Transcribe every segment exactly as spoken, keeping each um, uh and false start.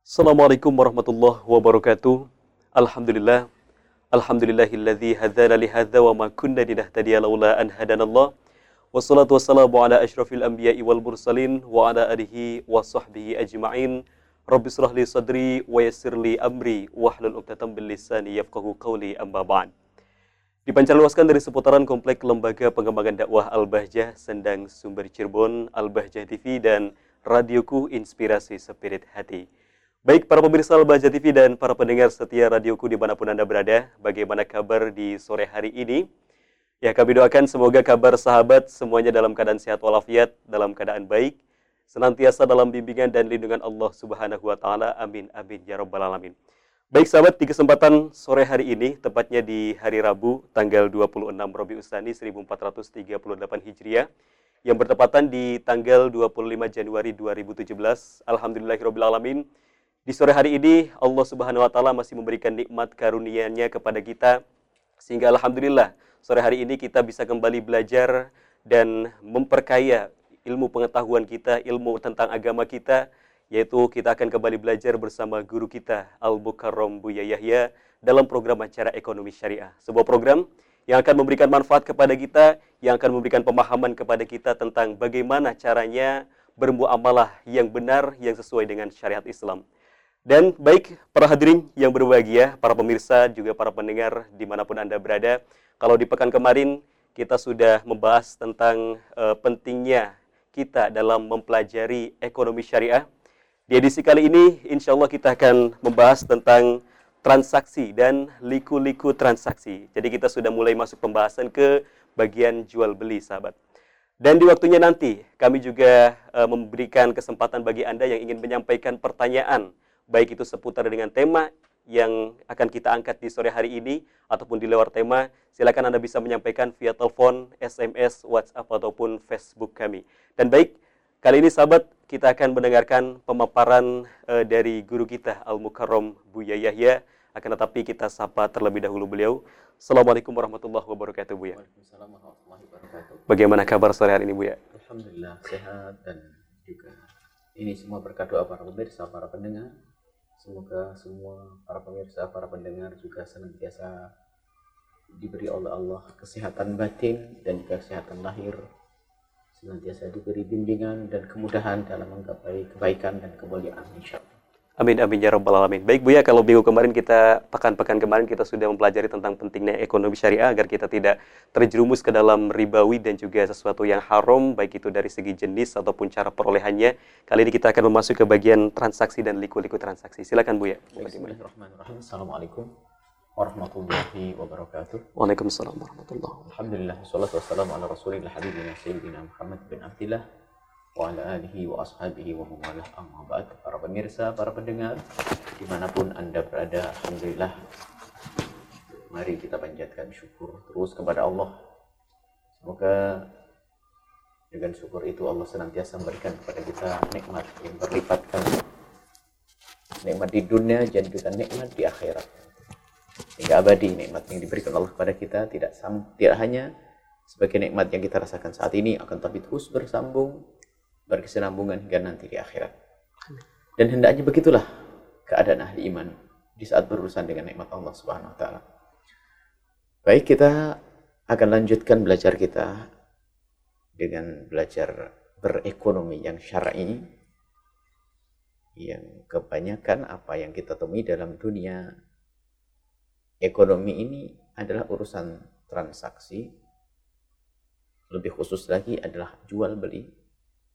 Assalamualaikum warahmatullahi wabarakatuh. Alhamdulillah. Alhamdulillahilladzi hadzana li hadza wa ma kunna linahtadiya laula an hadanallah. Wassalatu wassalamu ala asyrafil anbiya'i wal mursalin wa ala alihi wa sahbihi ajma'in. Rabbi shrah li sadri wa yassir li amri wahlul 'uqdatam min lisani yafqahu qawli, amma ba'd. Dipancarluaskan dari seputaran komplek Lembaga Pengembangan Dakwah Al-Bahjah Sendang Sumber Cirebon, Al-Bahjah T V dan Radioku Inspirasi Spirit Hati. Baik para pemirsa Al-Bahjah T V dan para pendengar setia radioku dimanapun Anda berada, bagaimana kabar di sore hari ini? Ya, kami doakan semoga kabar sahabat semuanya dalam keadaan sehat walafiat, dalam keadaan baik, senantiasa dalam bimbingan dan lindungan Allah Subhanahu wa taala. Amin amin ya rabbal alamin. Baik sahabat, di kesempatan sore hari ini, tepatnya di hari Rabu tanggal dua puluh enam Rabiul Tsani seribu empat ratus tiga puluh delapan Hijriah yang bertepatan di tanggal dua puluh lima Januari dua ribu tujuh belas. Alhamdulillahirabbil alamin. Di sore hari ini Allah Subhanahu wa taala masih memberikan nikmat karunia-Nya kepada kita sehingga alhamdulillah sore hari ini kita bisa kembali belajar dan memperkaya ilmu pengetahuan kita, ilmu tentang agama kita, yaitu kita akan kembali belajar bersama guru kita Al-Mukarram Buya Yahya dalam program acara Ekonomi Syariah. Sebuah program yang akan memberikan manfaat kepada kita, yang akan memberikan pemahaman kepada kita tentang bagaimana caranya bermuamalah yang benar, yang sesuai dengan syariat Islam. Dan baik para hadirin yang berbahagia, para pemirsa, juga para pendengar dimanapun Anda berada, kalau di pekan kemarin kita sudah membahas tentang uh, pentingnya kita dalam mempelajari ekonomi syariah. Di edisi kali ini, insya Allah kita akan membahas tentang transaksi dan liku-liku transaksi. Jadi kita sudah mulai masuk pembahasan ke bagian jual beli, sahabat. Dan di waktunya nanti, kami juga uh, memberikan kesempatan bagi Anda yang ingin menyampaikan pertanyaan, baik itu seputar dengan tema yang akan kita angkat di sore hari ini, ataupun di luar tema, silakan Anda bisa menyampaikan via telepon, S M S, WhatsApp, ataupun Facebook kami. Dan baik, kali ini sahabat, kita akan mendengarkan pemaparan uh, dari guru kita, Al-Mukarram Buya Yahya. Akan tetapi kita sapa terlebih dahulu beliau. Assalamualaikum warahmatullahi wabarakatuh, Buya. Waalaikumsalam warahmatullahi wabarakatuh. Bagaimana kabar sore hari ini, Buya? Alhamdulillah, sehat dan juga ini semua berkat doa para pemirsa, para pendengar. Semoga semua para pemirsa, para pendengar juga senantiasa diberi oleh Allah kesehatan batin dan juga kesehatan lahir, senantiasa diberi bimbingan dan kemudahan dalam menggapai kebaikan dan kemuliaan, insyaallah. Amin amin ya rabbal alamin. Baik Buya, kalau minggu kemarin kita pekan-pekan kemarin kita sudah mempelajari tentang pentingnya ekonomi syariah agar kita tidak terjerumus ke dalam ribawi dan juga sesuatu yang haram, baik itu dari segi jenis ataupun cara perolehannya. Kali ini kita akan masuk ke bagian transaksi dan liku-liku transaksi. Silakan Buya. Bismillahirrahmanirrahim. Assalamualaikum warahmatullahi wabarakatuh. Waalaikumsalam warahmatullahi wabarakatuh. Alhamdulillah, wassalatu wassalamu ala rasulillah habibina sayyidina Muhammad bin Abdillah wa ala alihi wa ashabihi wa mawalah, amma ba'd. Para pemirsa, para pendengar dimanapun Anda berada, alhamdulillah, mari kita panjatkan syukur terus kepada Allah. Semoga dengan syukur itu Allah senantiasa memberikan kepada kita nikmat yang berlipat ganda, nikmat di dunia dan juga nikmat di akhirat, hingga abadi. Nikmat yang diberikan Allah kepada kita tidak sam, tidak hanya sebagai nikmat yang kita rasakan saat ini, akan tapi terus bersambung, berkesinambungan hingga nanti di akhirat. Dan hendaknya begitulah keadaan ahli iman di saat berurusan dengan nikmat Allah Subhanahu wa taala. Baik, kita akan lanjutkan belajar kita dengan belajar berekonomi yang syar'i, yang kebanyakan apa yang kita temui dalam dunia ekonomi ini adalah urusan transaksi, lebih khusus lagi adalah jual beli.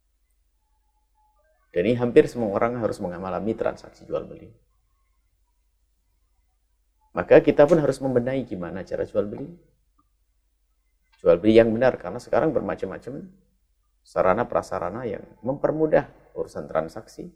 Dan ini hampir semua orang harus mengalami transaksi jual beli. Maka kita pun harus membenahi gimana cara jual beli. Jual beli yang benar, karena sekarang bermacam-macam sarana prasarana yang mempermudah urusan transaksi.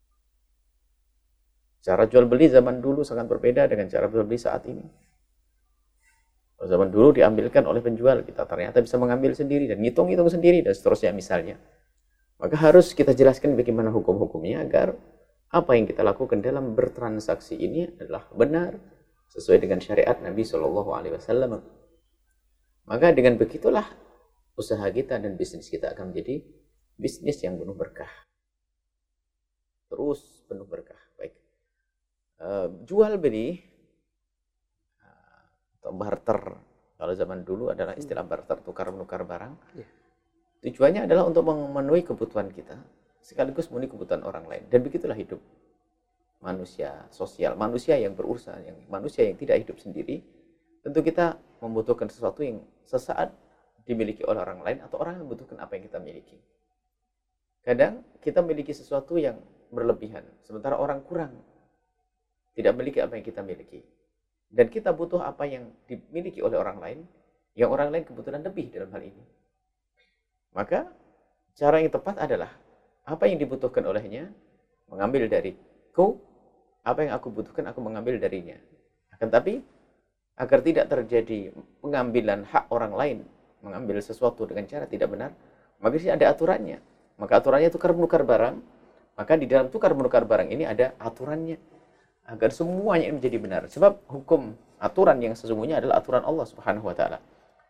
Cara jual beli zaman dulu sangat berbeda dengan cara jual beli saat ini. Kalau zaman dulu diambilkan oleh penjual, kita ternyata bisa mengambil sendiri dan ngitung-ngitung sendiri dan seterusnya misalnya. Maka harus kita jelaskan bagaimana hukum-hukumnya agar apa yang kita lakukan dalam bertransaksi ini adalah benar sesuai dengan syariat Nabi shallallahu alaihi wasallam. Maka dengan begitulah usaha kita dan bisnis kita akan menjadi bisnis yang penuh berkah. terus penuh berkah. Baik. Uh, jual beli uh, atau barter, kalau zaman dulu adalah istilah barter, tukar menukar barang. Yeah. Tujuannya adalah untuk memenuhi kebutuhan kita, sekaligus memenuhi kebutuhan orang lain. Dan begitulah hidup manusia sosial, manusia yang berurusan, yang manusia yang tidak hidup sendiri. Tentu kita membutuhkan sesuatu yang sesaat dimiliki oleh orang lain, atau orang yang membutuhkan apa yang kita miliki. Kadang kita memiliki sesuatu yang berlebihan, sementara orang kurang, tidak memiliki apa yang kita miliki. Dan kita butuh apa yang dimiliki oleh orang lain, yang orang lain kebetulan lebih dalam hal ini. Maka cara yang tepat adalah apa yang dibutuhkan olehnya, mengambil dariku, apa yang aku butuhkan aku mengambil darinya. Akan tapi agar tidak terjadi pengambilan hak orang lain, mengambil sesuatu dengan cara tidak benar, maka di sini ada aturannya. Maka aturannya tukar menukar barang. Maka di dalam tukar menukar barang ini ada aturannya, agar semuanya menjadi benar. Sebab hukum aturan yang sesungguhnya adalah aturan Allah Subhanahu wa taala.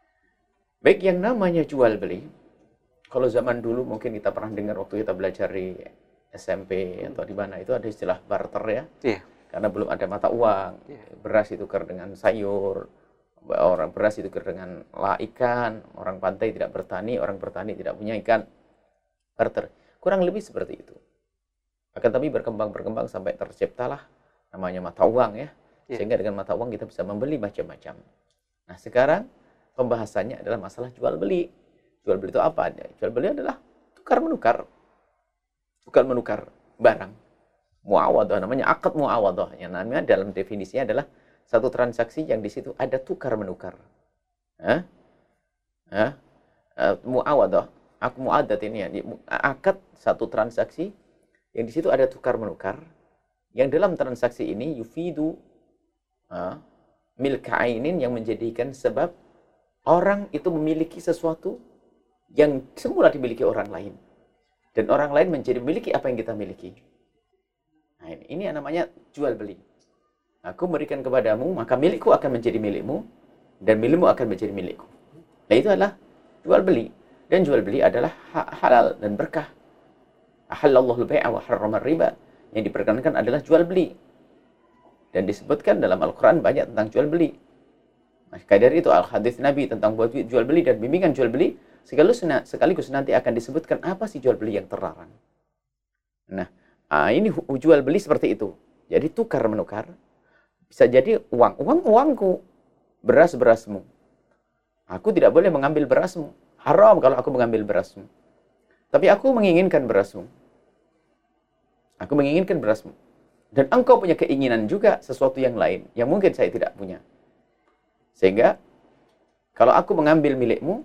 Baik, yang namanya jual beli, kalau zaman dulu mungkin kita pernah dengar waktu kita belajar di S M P atau di mana, itu ada istilah barter ya. Yeah. Karena belum ada mata uang. Yeah. Beras ditukar dengan sayur, orang beras ditukar dengan lah ikan, orang pantai tidak bertani, orang bertani tidak punya ikan. Barter. Kurang lebih seperti itu. Akan tapi berkembang-berkembang sampai terciptalah namanya mata uang ya. Yeah. Sehingga dengan mata uang kita bisa membeli macam-macam. Nah, sekarang pembahasannya adalah masalah jual beli. Jual beli itu apa? Jual beli adalah tukar menukar. Tukar menukar barang. Muawadhah, namanya akad muawadhah. Yang namanya dalam definisinya adalah satu transaksi yang di situ ada tukar menukar. Hah? Hah? Uh, muawadhah. Aku muadat ini ya. Akad satu transaksi yang di situ ada tukar menukar. Yang dalam transaksi ini yufidu uh, milka ainin, yang menjadikan sebab orang itu memiliki sesuatu yang semula dimiliki orang lain. Dan orang lain menjadi memiliki apa yang kita miliki. Nah, ini, ini yang namanya jual beli. Aku memberikan kepadamu, maka milikku akan menjadi milikmu, dan milikmu akan menjadi milikku. Nah, itu adalah jual beli. Dan jual beli adalah halal dan berkah. Ahallallahu al-bai'a wa harrama riba. Yang diperkenankan adalah jual beli. Dan disebutkan dalam Al-Quran banyak tentang jual beli. Maka dari itu al-hadis Nabi tentang buat jual beli dan bimbingan jual beli, sekaligus, sekaligus nanti akan disebutkan apa sih jual beli yang terlarang. Nah, ini jual beli seperti itu. Jadi tukar menukar. Bisa jadi uang. Uang uangku. Beras berasmu. Aku tidak boleh mengambil berasmu. Haram kalau aku mengambil berasmu. Tapi aku menginginkan berasmu. Aku menginginkan berasmu. Dan engkau punya keinginan juga sesuatu yang lain, yang mungkin saya tidak punya. Sehingga, kalau aku mengambil milikmu,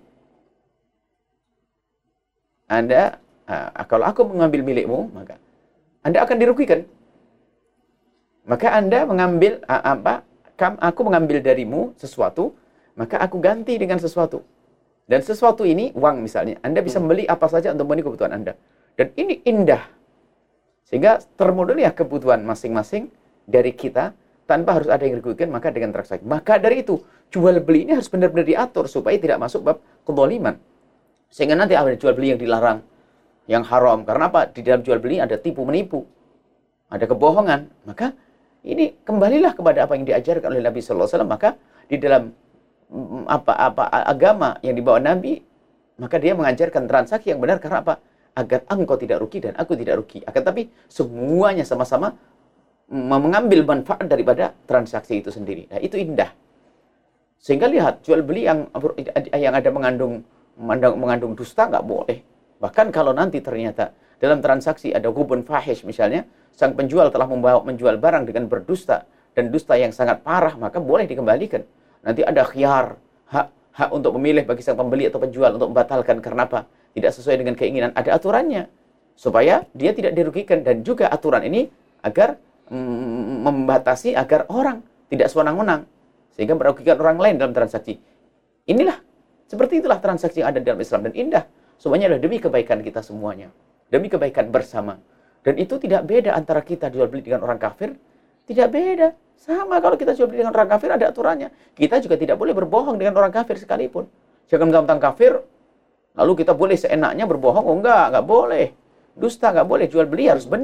Anda, uh, kalau aku mengambil milikmu, maka Anda akan dirugikan. Maka Anda mengambil, uh, apa, kam, aku mengambil darimu sesuatu, maka aku ganti dengan sesuatu. Dan sesuatu ini, uang misalnya, Anda bisa membeli apa saja untuk memenuhi kebutuhan Anda. Dan ini indah. Sehingga termodelir kebutuhan masing-masing dari kita, tanpa harus ada yang dirugikan, maka dengan transaksi. Maka dari itu, jual beli ini harus benar-benar diatur, supaya tidak masuk bab kezaliman. Sehingga nanti ada jual beli yang dilarang, yang haram. Karena apa? Di dalam jual beli ada tipu-menipu, ada kebohongan. Maka ini kembalilah kepada apa yang diajarkan oleh Nabi Sallallahu Alaihi Wasallam. Maka di dalam apa-apa agama yang dibawa Nabi, maka dia mengajarkan transaksi yang benar. Karena apa? Agar engkau tidak rugi dan aku tidak rugi. Akan tapi semuanya sama-sama mengambil manfaat daripada transaksi itu sendiri. Nah, itu indah. Sehingga lihat, jual beli yang yang ada mengandung mengandung dusta nggak boleh. Bahkan kalau nanti ternyata dalam transaksi ada hubun fahish misalnya, sang penjual telah membawa menjual barang dengan berdusta dan dusta yang sangat parah, maka boleh dikembalikan. Nanti ada khiyar, hak hak untuk memilih bagi sang pembeli atau penjual untuk membatalkan. Karena apa? Tidak sesuai dengan keinginan. Ada aturannya supaya dia tidak dirugikan, dan juga aturan ini agar mm, membatasi agar orang tidak sewenang-wenang sehingga merugikan orang lain dalam transaksi. Inilah, seperti itulah transaksi yang ada dalam Islam, dan indah. Semuanya adalah demi kebaikan kita semuanya, demi kebaikan bersama. Dan itu tidak beda antara kita jual beli dengan orang kafir. Tidak beda. Sama kalau kita jual beli dengan orang kafir, ada aturannya. Kita juga tidak boleh berbohong dengan orang kafir sekalipun. Jangan mentang-mentang kafir, lalu kita boleh seenaknya berbohong. Oh enggak, enggak boleh. Dusta enggak boleh. Jual beli harus benar.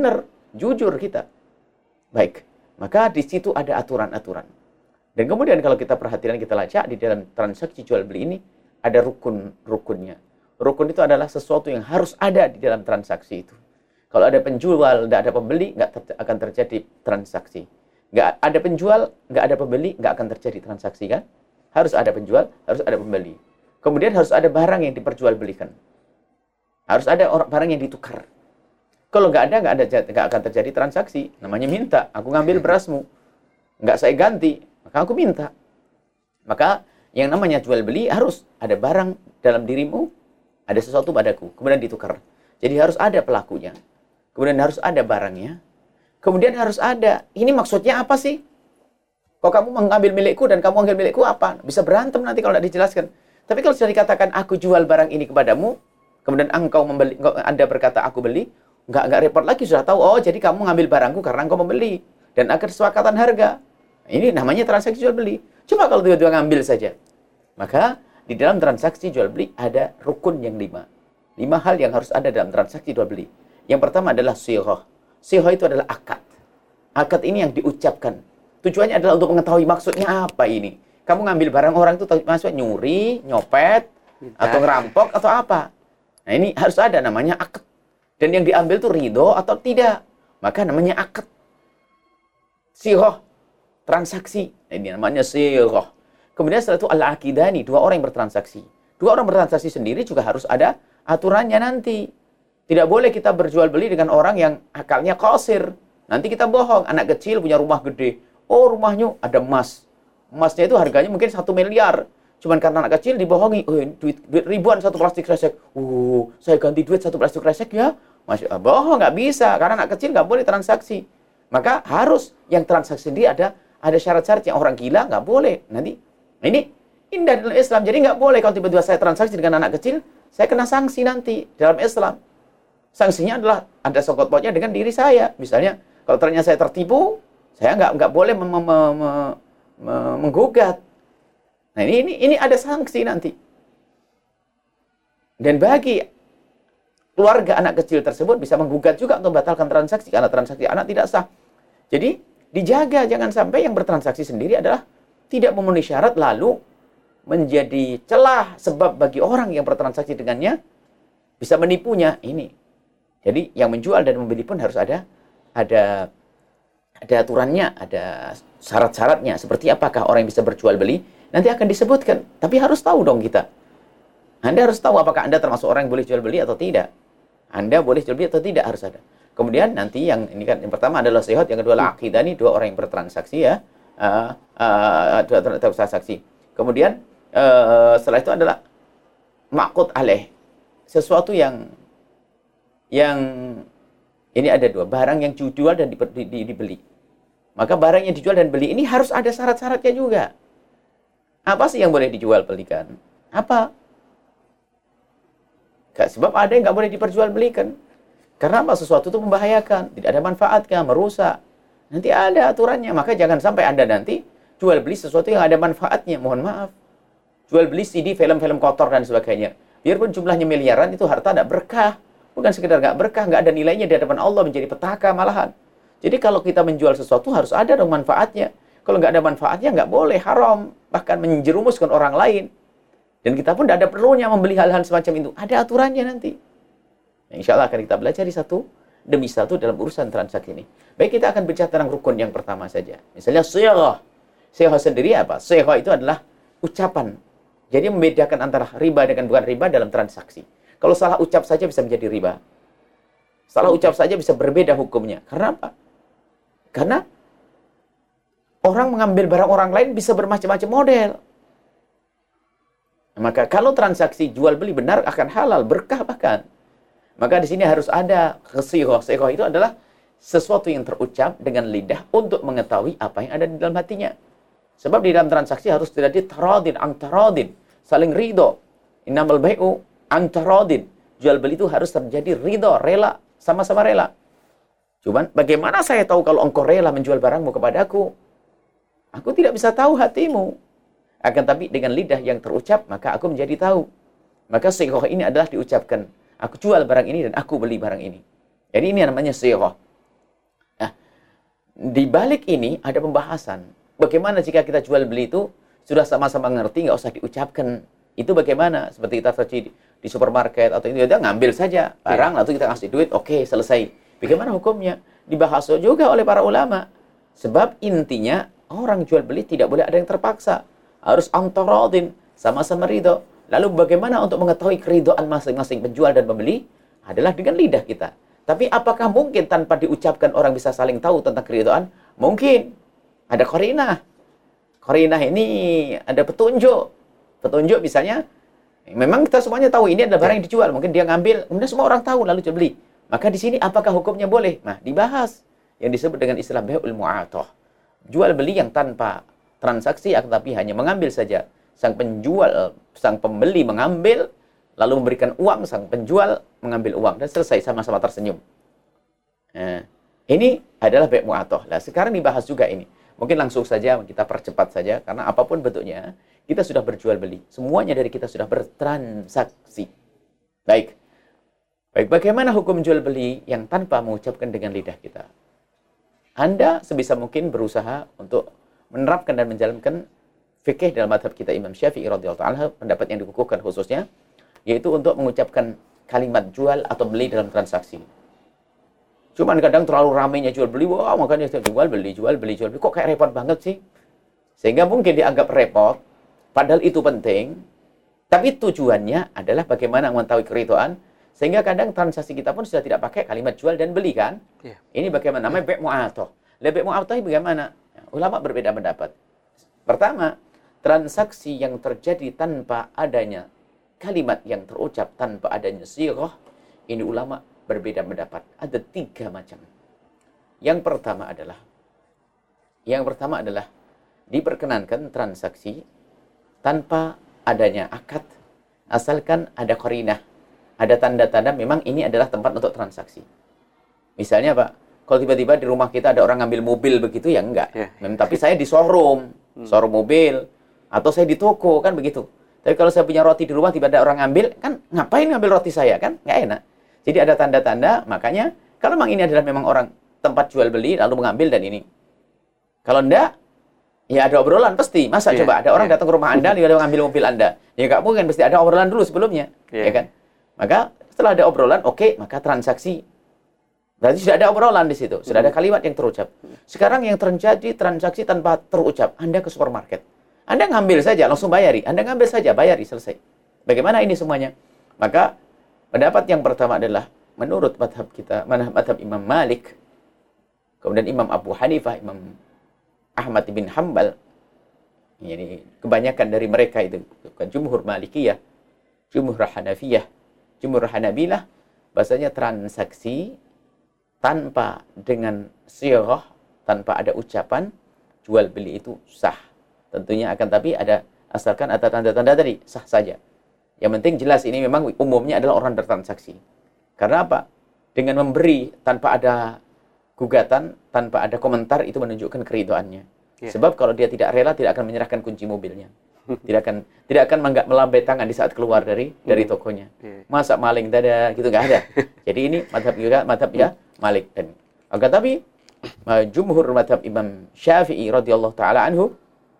jujur kita. Baik, maka di situ ada aturan-aturan. Dan kemudian kalau kita perhatikan, kita lacak di dalam transaksi jual beli ini ada rukun-rukunnya. Rukun itu adalah sesuatu yang harus ada di dalam transaksi itu. Kalau ada penjual, tidak ada pembeli, nggak ter akan terjadi transaksi. Nggak ada penjual, nggak ada pembeli, nggak akan terjadi transaksi, kan? Harus ada penjual, harus ada pembeli. Kemudian harus ada barang yang diperjualbelikan. Harus ada orang barang yang ditukar. Kalau nggak ada, nggak ada, nggak akan terjadi transaksi. Namanya minta. Aku ngambil berasmu, nggak saya ganti, maka aku minta. Maka yang namanya jual beli harus ada barang dalam dirimu, ada sesuatu padaku, kemudian ditukar. Jadi harus ada pelakunya, kemudian harus ada barangnya, kemudian harus ada. Ini maksudnya apa sih? Kok kamu mengambil milikku dan kamu mengambil milikku apa? Bisa berantem nanti kalau tidak dijelaskan. Tapi kalau sudah dikatakan aku jual barang ini kepadamu, kemudian engkau membeli, Anda berkata aku beli, nggak nggak repot lagi, sudah tahu. Oh, jadi kamu ngambil barangku karena engkau membeli dan ada kesepakatan harga. Ini namanya transaksi jual beli. Coba kalau tiba-tiba ngambil saja. Maka di dalam transaksi jual beli ada rukun yang lima. Lima hal yang harus ada dalam transaksi jual beli. Yang pertama adalah sighah. Sighah itu adalah akad. Akad ini yang diucapkan. Tujuannya adalah untuk mengetahui maksudnya apa ini. Kamu ngambil barang orang itu maksudnya nyuri, nyopet, atau ngerampok, atau apa. Nah ini harus ada namanya akad. Dan yang diambil itu ridho atau tidak. Maka namanya akad. Sighah. Transaksi. Ini namanya sighah. Kemudian setelah itu al-aqidani, dua orang yang bertransaksi. Dua orang bertransaksi sendiri juga harus ada aturannya nanti. Tidak boleh kita berjual beli dengan orang yang akalnya qasir. Nanti kita bohong. Anak kecil punya rumah gede. Oh, rumahnya ada emas. Emasnya itu harganya mungkin satu miliar. Cuman karena anak kecil dibohongi. Oh, duit, duit ribuan satu plastik kresek. Oh, saya ganti duit satu plastik kresek ya. Masya Allah, bohong, nggak bisa. Karena anak kecil nggak boleh transaksi. Maka harus yang transaksi sendiri ada ada syarat-syarat yang orang gila nggak boleh. Nanti ini indah dalam Islam. Jadi nggak boleh kalau tiba-tiba saya transaksi dengan anak kecil, saya kena sanksi nanti dalam Islam. Sanksinya adalah ada sangkut pautnya dengan diri saya. Misalnya kalau ternyata saya tertipu, saya nggak nggak boleh mem mem mem mem menggugat. Nah ini ini ini ada sanksi nanti. Dan bagi keluarga anak kecil tersebut bisa menggugat juga untuk membatalkan transaksi karena transaksi anak tidak sah. Jadi dijaga jangan sampai yang bertransaksi sendiri adalah tidak memenuhi syarat lalu menjadi celah sebab bagi orang yang bertransaksi dengannya bisa menipunya ini. Jadi yang menjual dan membeli pun harus ada ada ada aturannya, ada syarat-syaratnya. Seperti apakah orang yang bisa berjual beli nanti akan disebutkan. Tapi harus tahu dong kita. Anda harus tahu apakah Anda termasuk orang yang boleh jual beli atau tidak. Anda boleh jual beli atau tidak harus ada. Kemudian nanti yang ini kan yang pertama adalah sihat, yang kedua adalah akidah, ini dua orang yang bertransaksi ya. Uh, uh, dua transaksi. Kemudian uh, setelah itu adalah maqud alaih. Sesuatu yang yang ini ada dua, barang yang dijual dan di, di, di, dibeli. Maka barang yang dijual dan beli ini harus ada syarat-syaratnya juga. Apa sih yang boleh dijual belikan? Apa? Sebab ada yang nggak boleh diperjualbelikan. Karena apa? Sesuatu itu membahayakan, tidak ada manfaatnya, merusak. Nanti ada aturannya. Maka jangan sampai Anda nanti jual beli sesuatu yang ada manfaatnya. Mohon maaf. Jual beli C D, film-film kotor dan sebagainya. Biarpun jumlahnya miliaran, itu harta tidak berkah. Bukan sekedar nggak berkah, nggak ada nilainya di hadapan Allah, menjadi petaka malahan. Jadi kalau kita menjual sesuatu harus ada dong manfaatnya. Kalau nggak ada manfaatnya nggak boleh, haram. Bahkan menjerumuskan orang lain. Dan kita pun tidak ada perlunya membeli hal-hal semacam itu. Ada aturannya nanti. Nah, insya Allah akan kita belajar satu demi satu dalam urusan transaksi ini. Baik, kita akan bicara tentang rukun yang pertama saja. Misalnya sighah. Sighah sendiri apa? Sighah itu adalah ucapan. Jadi membedakan antara riba dengan bukan riba dalam transaksi. Kalau salah ucap saja bisa menjadi riba. Salah ucap saja bisa berbeda hukumnya. Karena apa? Karena orang mengambil barang orang lain bisa bermacam-macam model. Maka kalau transaksi jual beli benar akan halal, berkah bahkan. Maka di sini harus ada sighah. Sighah itu adalah sesuatu yang terucap dengan lidah untuk mengetahui apa yang ada di dalam hatinya. Sebab di dalam transaksi harus terjadi taradin, antaradin, saling ridho. Innamal bai'u antaradin. Jual beli itu harus terjadi ridho, rela, sama-sama rela. Cuman bagaimana saya tahu kalau engkau rela menjual barangmu kepadaku? Aku tidak bisa tahu hatimu. Akan tapi dengan lidah yang terucap, maka aku menjadi tahu. Maka sighah ini adalah diucapkan. Aku jual barang ini dan aku beli barang ini. Jadi ini namanya sighah. di balik ini ada pembahasan. Bagaimana jika kita jual beli itu sudah sama-sama ngerti, nggak usah diucapkan. Itu bagaimana? Seperti kita terjadi di, di supermarket atau itu, ya ngambil saja barang, lalu kita kasih duit, oke, okay, selesai. Bagaimana hukumnya? Dibahas juga oleh para ulama. Sebab intinya orang jual beli tidak boleh ada yang terpaksa. Harus antaradin, sama-sama ridho. Lalu bagaimana untuk mengetahui keridhaan masing-masing penjual dan pembeli? Adalah dengan lidah kita. Tapi apakah mungkin tanpa diucapkan orang bisa saling tahu tentang keridhaan? Mungkin. Ada qarinah. Qarinah ini ada petunjuk. Petunjuk misalnya, memang kita semuanya tahu ini adalah barang yang dijual. Mungkin dia ngambil, kemudian semua orang tahu lalu jual beli. Maka di sini apakah hukumnya boleh? Nah, dibahas yang disebut dengan istilah bai'ul mu'athah. Jual beli yang tanpa transaksi, tapi hanya mengambil saja. Sang penjual, sang pembeli mengambil, lalu memberikan uang, sang penjual mengambil uang, dan selesai sama-sama tersenyum. Nah, ini adalah bai' mu'athah. Nah, sekarang dibahas juga ini. Mungkin langsung saja kita percepat saja, karena apapun bentuknya, kita sudah berjual beli. Semuanya dari kita sudah bertransaksi. Baik. Baik, bagaimana hukum jual beli yang tanpa mengucapkan dengan lidah kita? Anda sebisa mungkin berusaha untuk menerapkan dan menjalankan fikih dalam mazhab kita Imam Syafi'i radhiyallahu anhu, pendapat yang dikukuhkan khususnya, yaitu untuk mengucapkan kalimat jual atau beli dalam transaksi. Cuman kadang terlalu ramainya jual beli, wah makanya jual beli, jual beli, jual beli, kok kayak repot banget sih? Sehingga mungkin dianggap repot, padahal itu penting, tapi tujuannya adalah bagaimana mengetahui keridhaan, sehingga kadang transaksi kita pun sudah tidak pakai kalimat jual dan beli kan? Yeah. Ini bagaimana? Namanya bai' mu'athah. Bai' mu'athah bagaimana? Ulama berbeda pendapat. Pertama, transaksi yang terjadi tanpa adanya kalimat yang terucap, tanpa adanya sighah, ini ulama berbeda pendapat. Ada tiga macam. Yang pertama adalah, yang pertama adalah diperkenankan transaksi tanpa adanya akad, asalkan ada qarinah, ada tanda-tanda memang ini adalah tempat untuk transaksi. Misalnya Pak, kalau tiba-tiba di rumah kita ada orang ngambil mobil begitu, ya enggak. Yeah. Memang, tapi saya di showroom, showroom mobil, atau saya di toko, kan begitu. Tapi kalau saya punya roti di rumah, tiba-tiba ada orang ngambil, kan ngapain ngambil roti saya, kan? Nggak enak. Jadi ada tanda-tanda, makanya kalau memang ini adalah memang orang tempat jual beli, lalu mengambil dan ini. Kalau enggak, ya ada obrolan pasti. Masa yeah, coba ada orang yeah. datang ke rumah Anda, lalu mengambil mobil Anda. Ya nggak mungkin, pasti ada obrolan dulu sebelumnya. Yeah. Ya kan? Maka setelah ada obrolan, oke, okay, maka transaksi. Berarti sudah ada obrolan di situ. Sudah ada kalimat yang terucap. Sekarang yang terjadi transaksi tanpa terucap. Anda ke supermarket. Anda ngambil saja, langsung bayari. Anda ngambil saja, bayari, selesai. Bagaimana ini semuanya? Maka pendapat yang pertama adalah menurut madhab kita, madhab Imam Malik, kemudian Imam Abu Hanifah, Imam Ahmad bin Hanbal, ini kebanyakan dari mereka itu bukan jumhur Malikiyah, jumhur Hanafiyah, jumhur Hanabilah, bahasanya transaksi tanpa dengan sighah, tanpa ada ucapan, jual beli itu sah. Tentunya akan tapi ada, asalkan ada tanda-tanda tadi, sah saja. Yang penting jelas ini memang umumnya adalah orang bertransaksi. Karena apa? Dengan memberi tanpa ada gugatan, tanpa ada komentar, itu menunjukkan keridhaannya. Yeah. Sebab kalau dia tidak rela, tidak akan menyerahkan kunci mobilnya. Tidak akan tidak akan melambai tangan di saat keluar dari dari tokonya. Yeah. Masa maling dada gitu, nggak ada. Jadi ini madhab juga, madhab ya Malik. Dan akan tapi jumhur madhab Imam Syafi'i radhiyallahu taala anhu,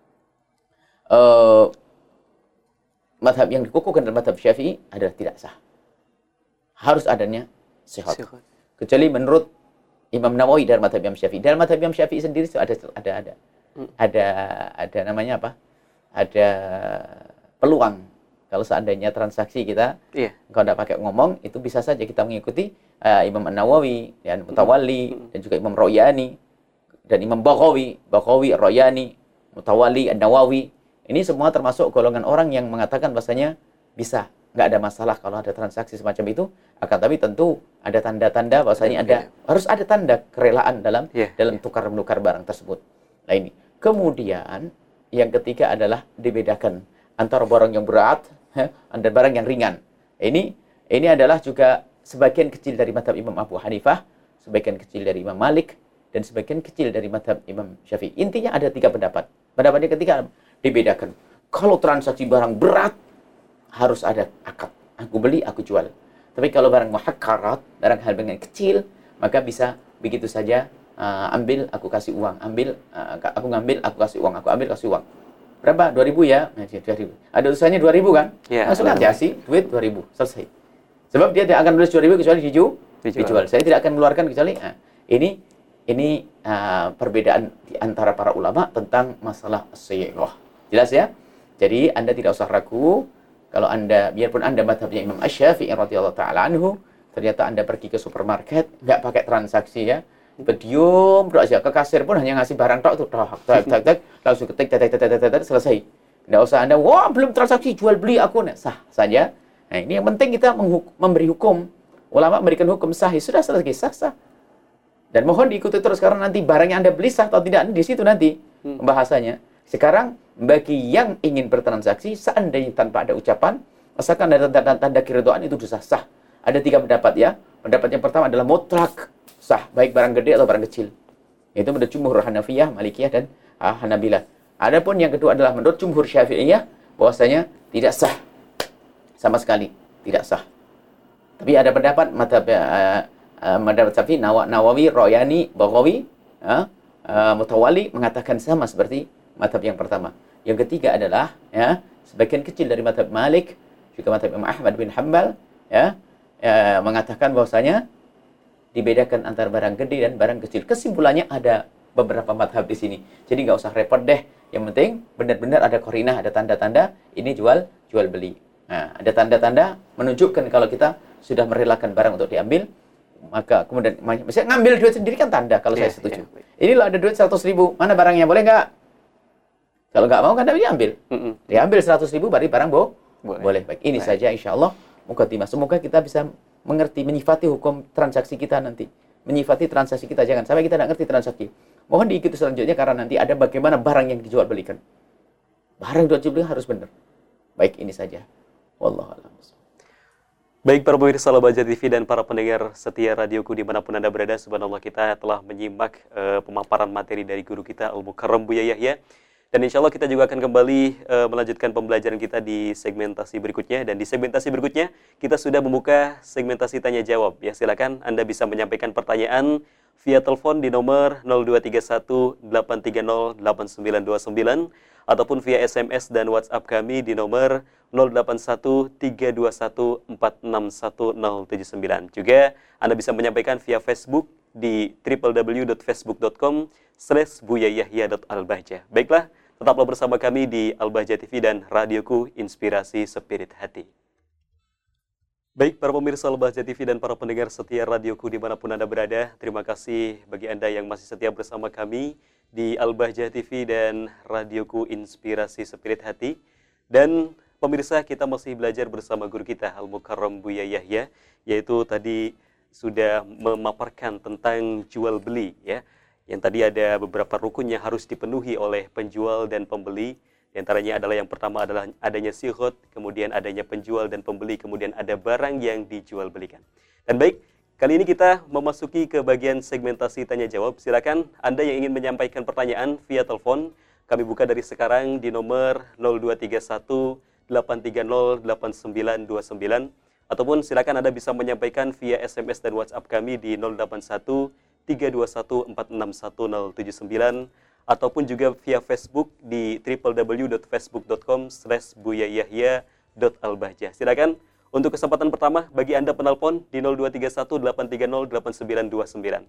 uh, madhab yang dikukuhkan dalam madhab Syafi'i adalah tidak sah. Harus adanya sihat. Kecuali menurut Imam Nawawi dalam madhab Imam Syafi'i. Dalam madhab Imam Syafi'i sendiri itu ada ada ada hmm. ada ada namanya apa? Ada peluang. Kalau seandainya transaksi kita, yeah. kalau tidak pakai ngomong, itu bisa saja kita mengikuti uh, Imam An-Nawawi, dan Mutawalli, hmm. dan juga Imam Royani, dan Imam Baghawi, Baghawi, Royani, Mutawalli, An-Nawawi. Ini semua termasuk golongan orang yang mengatakan bahasanya bisa, nggak ada masalah kalau ada transaksi semacam itu. Akan tapi tentu ada tanda-tanda bahasanya ada, yeah. harus ada tanda kerelaan dalam yeah. dalam tukar menukar barang tersebut. Nah ini. Kemudian yang ketiga adalah dibedakan antara barang yang berat dan barang yang ringan. Ini ini adalah juga sebagian kecil dari mazhab Imam Abu Hanifah, sebagian kecil dari Imam Malik, dan sebagian kecil dari mazhab Imam Syafi'i. Intinya ada tiga pendapat. Pendapat yang ketiga dibedakan. Kalau transaksi barang berat harus ada akad. Aku beli, aku jual. Tapi kalau barang muhakkarat, barang hal yang kecil, maka bisa begitu saja uh, ambil, aku kasih uang, ambil, uh, aku ngambil, aku kasih uang, aku ambil, kasih uang. Berapa? dua ribu ya? Nah, dua ribu. Ada usahannya dua ribu kan? Ya, Langsung kasih duit dua ribu, selesai. Sebab dia tidak akan menulis dua ribu kecuali dijual. Dijual. dijual. Saya tidak akan mengeluarkan kecuali nah, ini ini uh, perbedaan di antara para ulama tentang masalah sayyghah. Jelas ya? Jadi Anda tidak usah ragu kalau Anda, biarpun Anda mazhabnya Imam Asy-Syafi'i radhiyallahu taala anhu, ternyata Anda pergi ke supermarket nggak pakai transaksi ya. Berdiam doa aja, ke kasir pun hanya ngasih barang tok tuh, tak tak tak langsung ketik tak tak tak tak selesai. Nggak usah Anda, wah belum transaksi jual beli aku, nah, sah saja. Nah, ini yang penting kita memberi hukum. Ulama memberikan hukum sah, ya sudah selesai, sah sah. Dan mohon diikuti terus karena nanti barang yang Anda beli sah atau tidak di situ nanti pembahasannya. Sekarang bagi yang ingin bertransaksi seandainya tanpa ada ucapan, asalkan ada tanda-tanda keridhaan itu sudah sah. Ada tiga pendapat ya. Pendapat yang pertama adalah mutlak sah, baik barang gede atau barang kecil. Itu menurut jumhur Hanafiyah, Malikiyah dan ah, Hanabilah. Adapun yang kedua adalah menurut jumhur Syafi'iyah bahwasanya tidak sah sama sekali, tidak sah. Tapi ada pendapat madhab uh, uh, madhab Syafi'i, Nawawi, Royani, Baghawi, uh, uh, Mutawali mengatakan sama seperti madhab yang pertama. Yang ketiga adalah ya sebagian kecil dari madhab Malik juga madhab Imam Ahmad bin Hanbal ya uh, mengatakan bahwasanya dibedakan antara barang gede dan barang kecil. Kesimpulannya ada beberapa madhab di sini. Jadi nggak usah repot deh. Yang penting benar-benar ada korinah, ada tanda-tanda ini jual jual beli. Nah, ada tanda-tanda menunjukkan kalau kita sudah merelakan barang untuk diambil, maka kemudian misalnya ngambil duit sendiri kan tanda kalau yeah, saya setuju. Yeah. Ini loh ada duit seratus ribu, mana barangnya, boleh nggak? Kalau nggak mau kan tapi diambil. Mm-mm. Diambil seratus ribu, berarti barang bo? Boleh. Boleh. Baik, ini Baik. saja insya Allah. Mukaddimah. Semoga kita bisa mengerti, menyifati hukum transaksi kita nanti. Menyifati transaksi kita, jangan sampai kita tidak ngerti transaksi. Mohon diikuti selanjutnya karena nanti ada bagaimana barang yang dijual belikan. Barang yang dijual belikan harus benar. Baik, ini saja. Wallahu a'lam. Baik para pemirsa Al-Bahjah T V dan para pendengar setia radioku dimanapun Anda berada, subhanallah kita telah menyimak uh, pemaparan materi dari guru kita Al-Mukarram Buya Yahya. Dan insya Allah kita juga akan kembali uh, melanjutkan pembelajaran kita di segmentasi berikutnya. Dan di segmentasi berikutnya kita sudah membuka segmentasi tanya jawab. Ya, silakan Anda bisa menyampaikan pertanyaan via telepon di nomor nol dua tiga satu delapan tiga nol delapan sembilan dua sembilan ataupun via S M S dan WhatsApp kami di nomor nol delapan satu tiga dua satu empat enam satu nol tujuh sembilan. Juga Anda bisa menyampaikan via Facebook di w w w dot facebook dot com slash buyayahya dot albahjah. Baiklah, tetaplah bersama kami di Al-Bahjah T V dan radioku Inspirasi Spirit Hati. Baik para pemirsa Al-Bahjah T V dan para pendengar setia radioku dimanapun Anda berada, terima kasih bagi Anda yang masih setia bersama kami di Al-Bahjah T V dan radioku Inspirasi Spirit Hati. Dan pemirsa, kita masih belajar bersama guru kita Al-Mukarram Buya Yahya, yaitu tadi sudah memaparkan tentang jual beli ya. Yang tadi ada beberapa rukun yang harus dipenuhi oleh penjual dan pembeli. Di antaranya adalah yang pertama adalah adanya sighot, kemudian adanya penjual dan pembeli, kemudian ada barang yang dijual belikan. Dan baik, kali ini kita memasuki ke bagian segmentasi tanya jawab. Silakan Anda yang ingin menyampaikan pertanyaan via telepon, kami buka dari sekarang di nomor nol dua tiga satu delapan tiga nol delapan sembilan dua sembilan, ataupun silakan Anda bisa menyampaikan via S M S dan WhatsApp kami di nol delapan satu tiga dua satu empat enam satu nol tujuh sembilan, ataupun juga via Facebook di w w w dot facebook dot com slash buyayahya dot albahjah. Silakan untuk kesempatan pertama bagi Anda penelpon di nol dua tiga satu delapan tiga nol delapan sembilan dua sembilan.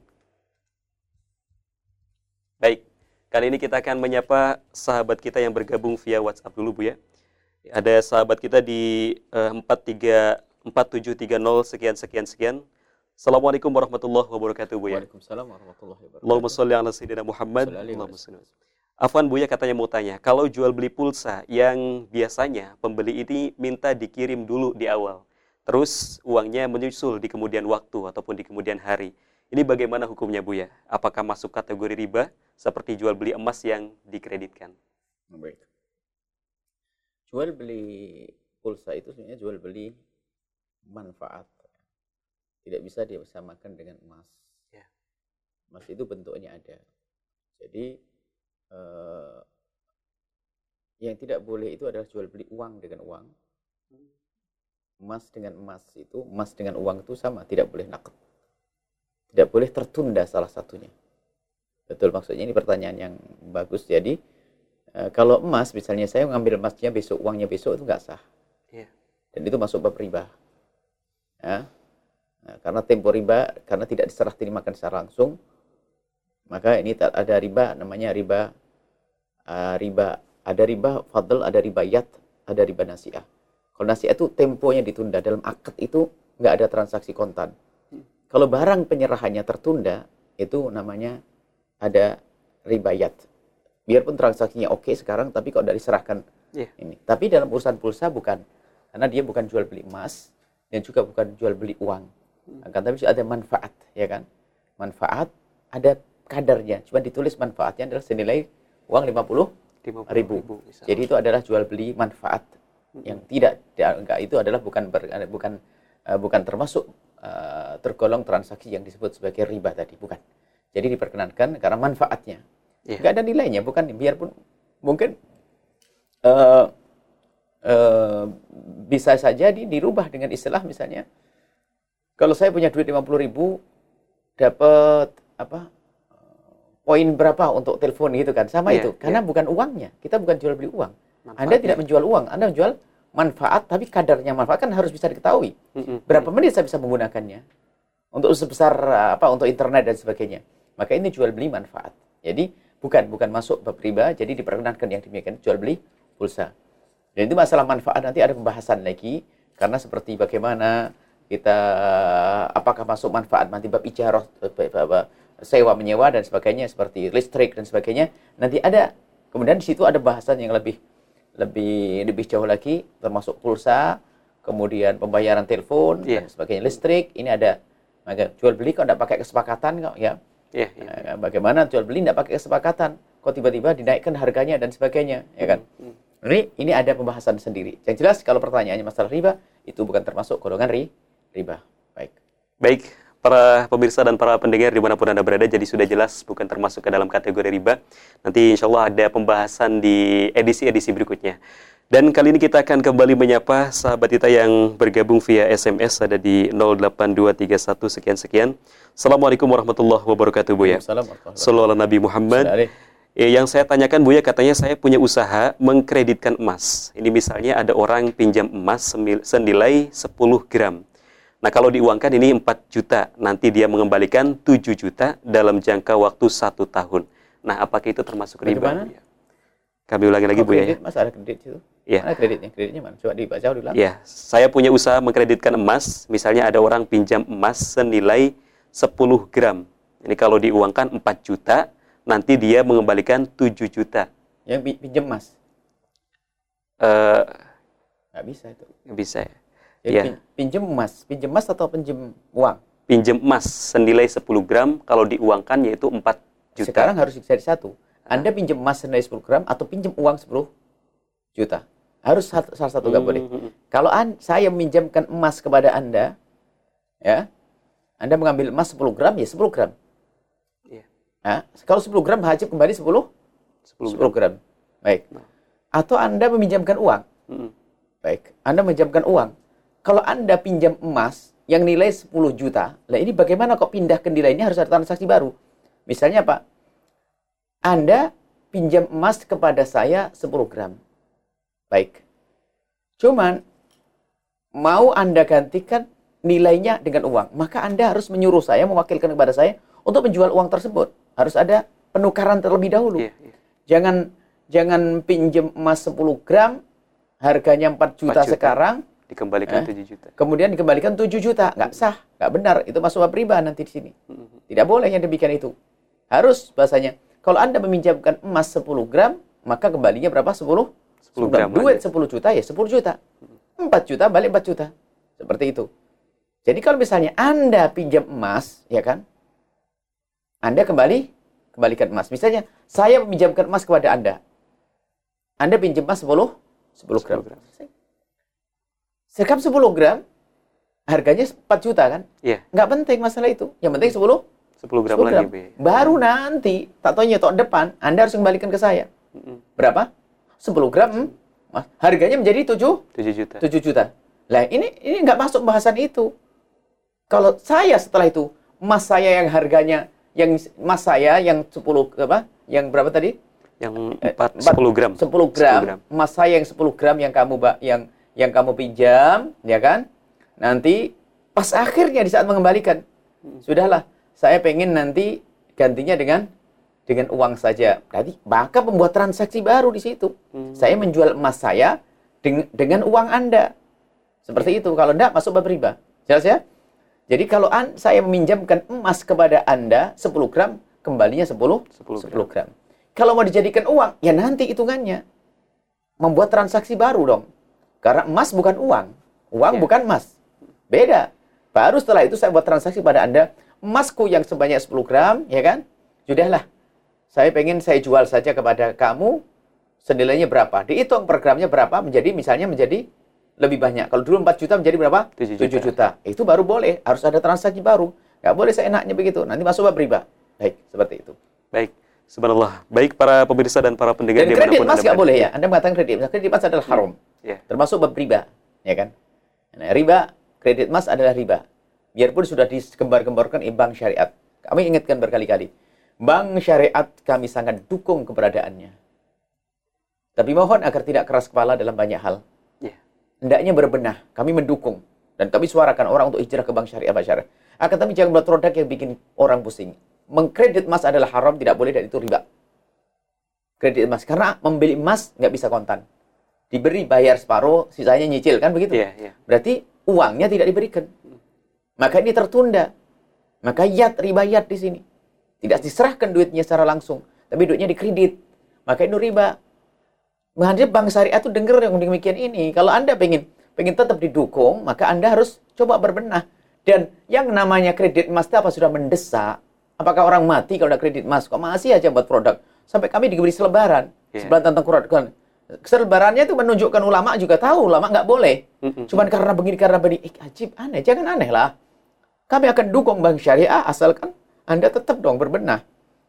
Baik, kali ini kita akan menyapa sahabat kita yang bergabung via WhatsApp dulu Bu ya. Ada sahabat kita di uh, empat tiga empat tujuh tiga nol sekian sekian sekian. Assalamualaikum warahmatullahi wabarakatuh Bu ya. Waalaikumsalam warahmatullahi wabarakatuh. Allahumma sholli ala sayyidina Muhammad. Allahumma sholli. Afwan Buya katanya mau tanya, kalau jual beli pulsa yang biasanya pembeli ini minta dikirim dulu di awal, terus uangnya menyusul di kemudian waktu ataupun di kemudian hari, ini bagaimana hukumnya Buya? Apakah masuk kategori riba seperti jual beli emas yang dikreditkan? Baik. Jual beli pulsa itu sebenarnya jual beli manfaat. Tidak bisa disamakan dengan emas. Ya. Emas itu bentuknya ada. Jadi eh, yang tidak boleh itu adalah jual beli uang dengan uang. Emas dengan emas itu, emas dengan uang itu sama, tidak boleh naked. Tidak boleh tertunda salah satunya. Betul, maksudnya ini pertanyaan yang bagus. Jadi uh, kalau emas, misalnya saya mengambil emasnya besok, uangnya besok, itu nggak sah. Yeah. Dan itu masuk bab riba. Ya. Nah, karena tempo riba, karena tidak diserah terimakan secara langsung, maka ini ada riba, namanya riba, uh, riba, ada riba fadl, ada riba yat, ada riba nasi'ah. Kalau nasi'ah itu temponya ditunda, dalam akad itu nggak ada transaksi kontan. Kalau barang penyerahannya tertunda, itu namanya ada ribayat. Biarpun transaksinya oke sekarang, tapi kalau dari serahkan yeah. ini. Tapi dalam urusan pulsa bukan. Karena dia bukan jual beli emas, dan juga bukan jual beli uang. Akan tapi ada manfaat, ya kan? Manfaat, ada kadarnya. Cuma ditulis manfaatnya adalah senilai uang lima puluh ribu. Jadi itu adalah jual beli manfaat. Yang tidak, enggak, itu adalah bukan ber, bukan uh, bukan termasuk uh, tergolong transaksi yang disebut sebagai riba tadi, bukan. Jadi diperkenankan karena manfaatnya. Yeah. Nggak ada nilainya, bukan, biarpun mungkin uh, uh, bisa saja di, dirubah dengan istilah misalnya, kalau saya punya duit lima puluh ribu, dapat apa poin berapa untuk telepon gitu kan, sama yeah, itu. Karena yeah. bukan uangnya, kita bukan jual beli uang. Anda tidak menjual uang, Anda menjual manfaat, tapi kadarnya manfaat kan harus bisa diketahui. Mm-hmm. Berapa menit saya bisa menggunakannya untuk sebesar apa, untuk internet dan sebagainya. Maka ini jual beli manfaat. Jadi bukan bukan masuk bab riba, jadi diperkenankan yang demikian jual beli pulsa. Dan itu masalah manfaat nanti ada pembahasan lagi, karena seperti bagaimana kita apakah masuk manfaat nanti bab ijarah, sewa menyewa dan sebagainya, seperti listrik dan sebagainya. Nanti ada, kemudian di situ ada bahasan yang lebih lebih lebih jauh lagi, termasuk pulsa, kemudian pembayaran telepon yeah. dan sebagainya, listrik. Ini ada, maka jual beli kok tidak pakai kesepakatan kok ya. Yeah, yeah. Bagaimana jual beli tidak pakai kesepakatan, kok tiba-tiba dinaikkan harganya dan sebagainya, ya kan? Mm-hmm. Ini ini ada pembahasan sendiri. Yang jelas kalau pertanyaannya masalah riba, itu bukan termasuk golongan ri, riba. Baik. Baik, para pemirsa dan para pendengar dimanapun Anda berada, jadi sudah jelas bukan termasuk ke dalam kategori riba. Nanti insya Allah ada pembahasan di edisi-edisi berikutnya. Dan kali ini kita akan kembali menyapa sahabat kita yang bergabung via S M S, ada di nol delapan dua tiga satu sekian-sekian. Assalamualaikum warahmatullahi wabarakatuh, Buya. Assalamualaikum. Sallallahu Nabi Muhammad. Eh, yang saya tanyakan, Buya, katanya saya punya usaha mengkreditkan emas. Ini misalnya ada orang pinjam emas senilai sepuluh gram. Nah, kalau diuangkan ini empat juta. Nanti dia mengembalikan tujuh juta dalam jangka waktu satu tahun. Nah, apakah itu termasuk riba? Bagaimana? Kami ulangi lagi, oh, Bu, kredit, ya. Mas, ada kredit itu? Ya. Mana kreditnya? Kreditnya mana? Coba dibaca ulang. Ya, saya punya usaha mengkreditkan emas. Misalnya ada orang pinjam emas senilai sepuluh gram. Ini kalau diuangkan empat juta, nanti dia mengembalikan tujuh juta. Yang pinjam emas? Uh, nggak bisa itu. Nggak bisa ya? Jadi ya. Pinjam emas. Pinjam emas atau pinjam uang? Pinjam emas senilai sepuluh gram, kalau diuangkan yaitu empat juta. Sekarang harus jadi satu. Anda pinjam emas senilai sepuluh gram atau pinjam uang sepuluh juta. Harus satu, salah satu nggak hmm. boleh. Kalau an, saya meminjamkan emas kepada Anda, ya, Anda mengambil emas sepuluh gram, ya sepuluh gram. Yeah. Nah, kalau sepuluh gram wajib kembali sepuluh, sepuluh gram. Baik. Nah. Atau Anda meminjamkan uang. Hmm. Baik. Anda meminjamkan uang. Kalau Anda pinjam emas yang nilai sepuluh juta, lah ini bagaimana kok pindah ke nilai ini, harus ada transaksi baru. Misalnya Pak, Anda pinjam emas kepada saya sepuluh gram. Baik. Cuman, mau Anda gantikan nilainya dengan uang, maka Anda harus menyuruh saya, mewakilkan kepada saya, untuk menjual uang tersebut. Harus ada penukaran terlebih dahulu. Yeah, yeah. Jangan jangan pinjam emas sepuluh gram, harganya empat juta, empat juta sekarang, dikembalikan eh, tujuh juta. Kemudian dikembalikan tujuh juta. Nggak sah, nggak benar. Itu masuk bab riba nanti di sini. Tidak boleh yang demikian itu. Harus bahasanya, kalau Anda meminjamkan emas sepuluh gram, maka kembalinya berapa? sepuluh? sepuluh gram. Duit sepuluh juta, ya sepuluh juta. empat juta, balik empat juta. Seperti itu. Jadi kalau misalnya Anda pinjam emas, ya kan? Anda kembali, kembalikan emas. Misalnya, saya meminjamkan emas kepada Anda. Anda pinjam emas sepuluh, sepuluh gram. Sekam sepuluh gram, harganya empat juta kan? Iya. Nggak penting masalah itu. Yang penting sepuluh, sepuluh gram, sepuluh gram. lagi. Baru nanti, tak taunya tahun depan, Anda harus kembalikan ke saya. Berapa? sepuluh gram. Harganya menjadi tujuh juta. tujuh juta. Lah, ini ini nggak masuk bahasan itu. Kalau saya setelah itu, emas saya yang harganya Yang emas saya yang sepuluh apa? Yang berapa tadi? Yang empat, sepuluh gram. sepuluh gram. Emas saya yang sepuluh gram yang kamu yang yang kamu pinjam, ya kan? Nanti pas akhirnya di saat mengembalikan, sudahlah, saya pengen nanti gantinya dengan dengan uang saja. Berarti maka membuat transaksi baru di situ. Hmm. Saya menjual emas saya dengan, dengan uang Anda. Seperti itu. Kalau enggak, masuk bab riba. Jelas ya? Jadi kalau an, saya meminjamkan emas kepada Anda sepuluh gram, kembalinya sepuluh, sepuluh gram. Kalau mau dijadikan uang, ya nanti hitungannya. Membuat transaksi baru dong. Karena emas bukan uang. Uang ya. Bukan emas. Beda. Baru setelah itu saya buat transaksi pada Anda. Emasku yang sebanyak sepuluh gram, ya kan? Sudahlah. Saya pengen saya jual saja kepada kamu. Senilainya berapa? Dihitung per gramnya berapa, menjadi misalnya menjadi lebih banyak. Kalau dulu empat juta menjadi berapa? tujuh juta. tujuh juta. Itu baru boleh. Harus ada transaksi baru. Nggak boleh seenaknya begitu. Nanti masuk bab riba. Baik, seperti itu. Baik. Subhanallah. Baik para pemirsa dan para pendengar. Dan kredit emas nggak boleh ya. Anda mengatakan kredit emas. Kredit emas adalah haram. Ya. Termasuk bab riba. Ya kan? Nah, riba, kredit emas adalah riba. Biarpun sudah digembar-gemborkan eh, bank syariat. Kami ingatkan berkali-kali. Bank syariat kami sangat dukung keberadaannya. Tapi mohon agar tidak keras kepala dalam banyak hal. Ya. Hendaknya berbenah. Kami mendukung. Dan kami suarakan orang untuk hijrah ke bank syariah. Syariah. Akan tapi jangan buat produk yang bikin orang pusing. Mengkredit emas adalah haram, tidak boleh, dan itu riba. Kredit emas. Karena membeli emas nggak bisa kontan. Diberi, bayar separuh, sisanya nyicil. Kan begitu? Yeah, yeah. Berarti uangnya tidak diberikan. Maka ini tertunda. Maka yat, riba yat di sini. Tidak diserahkan duitnya secara langsung. Tapi duitnya dikredit. Maka itu riba. Makanya bank syariah itu dengar yang demikian ini. Kalau Anda pengen, pengen tetap didukung, maka Anda harus coba berbenah. Dan yang namanya kredit emas itu apa sudah mendesak? Apakah orang mati kalau ada kredit emas? Kok masih aja buat produk? Sampai kami diberi selebaran. Yeah. Sebelah tentang Quran. Selebarannya itu menunjukkan ulama juga tahu. Ulama nggak boleh. Mm-hmm. Cuman karena begini, karena begini. Eh, ajib, aneh. Jangan aneh lah. Kami akan dukung bank syariah asalkan Anda tetap dong berbenah.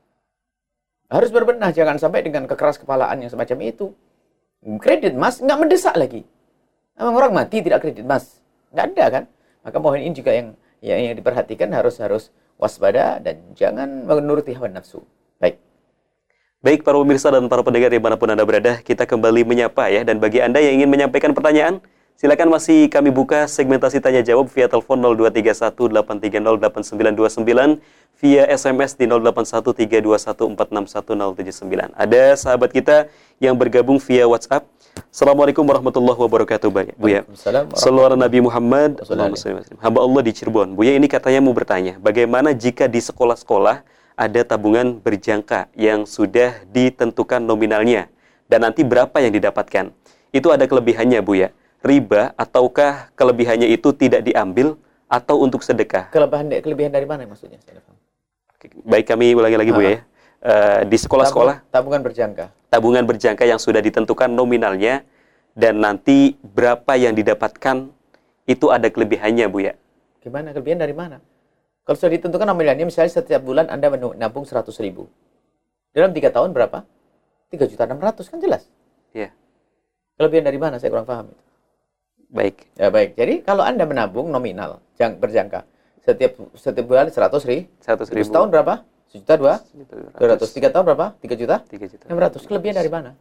Harus berbenah. Jangan sampai dengan kekeras kepalaan yang semacam itu. Kredit emas nggak mendesak lagi. Emang orang mati tidak kredit emas? Nggak ada kan? Maka mohon ini juga yang, yang, yang diperhatikan harus harus waspada dan jangan menuruti hawa nafsu. Baik. Baik para pemirsa dan para pendengar dimanapun Anda berada, kita kembali menyapa ya. Dan bagi Anda yang ingin menyampaikan pertanyaan, silakan masih kami buka segmentasi tanya jawab via telepon nol dua tiga satu delapan tiga nol delapan sembilan dua sembilan, via S M S di nol delapan satu tiga dua satu empat enam satu nol tujuh sembilan. Ada sahabat kita yang bergabung via WhatsApp. Assalamualaikum warahmatullahi wabarakatuh, Buya. Sallallahu Nabi Muhammad, hamba Allah di Cirebon. Buya ini katanya mau bertanya, bagaimana jika di sekolah-sekolah ada tabungan berjangka yang sudah ditentukan nominalnya dan nanti berapa yang didapatkan? Itu ada kelebihannya, Buya. Riba ataukah kelebihannya itu tidak diambil atau untuk sedekah? Kelebihan kelebihan dari mana maksudnya? Baik, kami ulangi lagi, Buya ya. Uh, di sekolah-sekolah tabungan berjangka tabungan berjangka yang sudah ditentukan nominalnya dan nanti berapa yang didapatkan itu ada kelebihannya, Buya. Gimana kelebihan dari mana? Kalau sudah ditentukan nominalnya, misalnya setiap bulan Anda menabung seratus ribu dalam tiga tahun berapa? tiga juta enam ratus kan jelas. Iya. Kelebihan dari mana? Saya kurang paham itu. Baik. Ya baik. Jadi kalau Anda menabung nominal jang, berjangka setiap setiap bulan seratus ribu, seratus ribu. Setahun berapa? Sejuta dua, dua ratus. Tiga tahun berapa? Tiga juta? Tiga juta. Enam ratus. Kelebihan dari mana?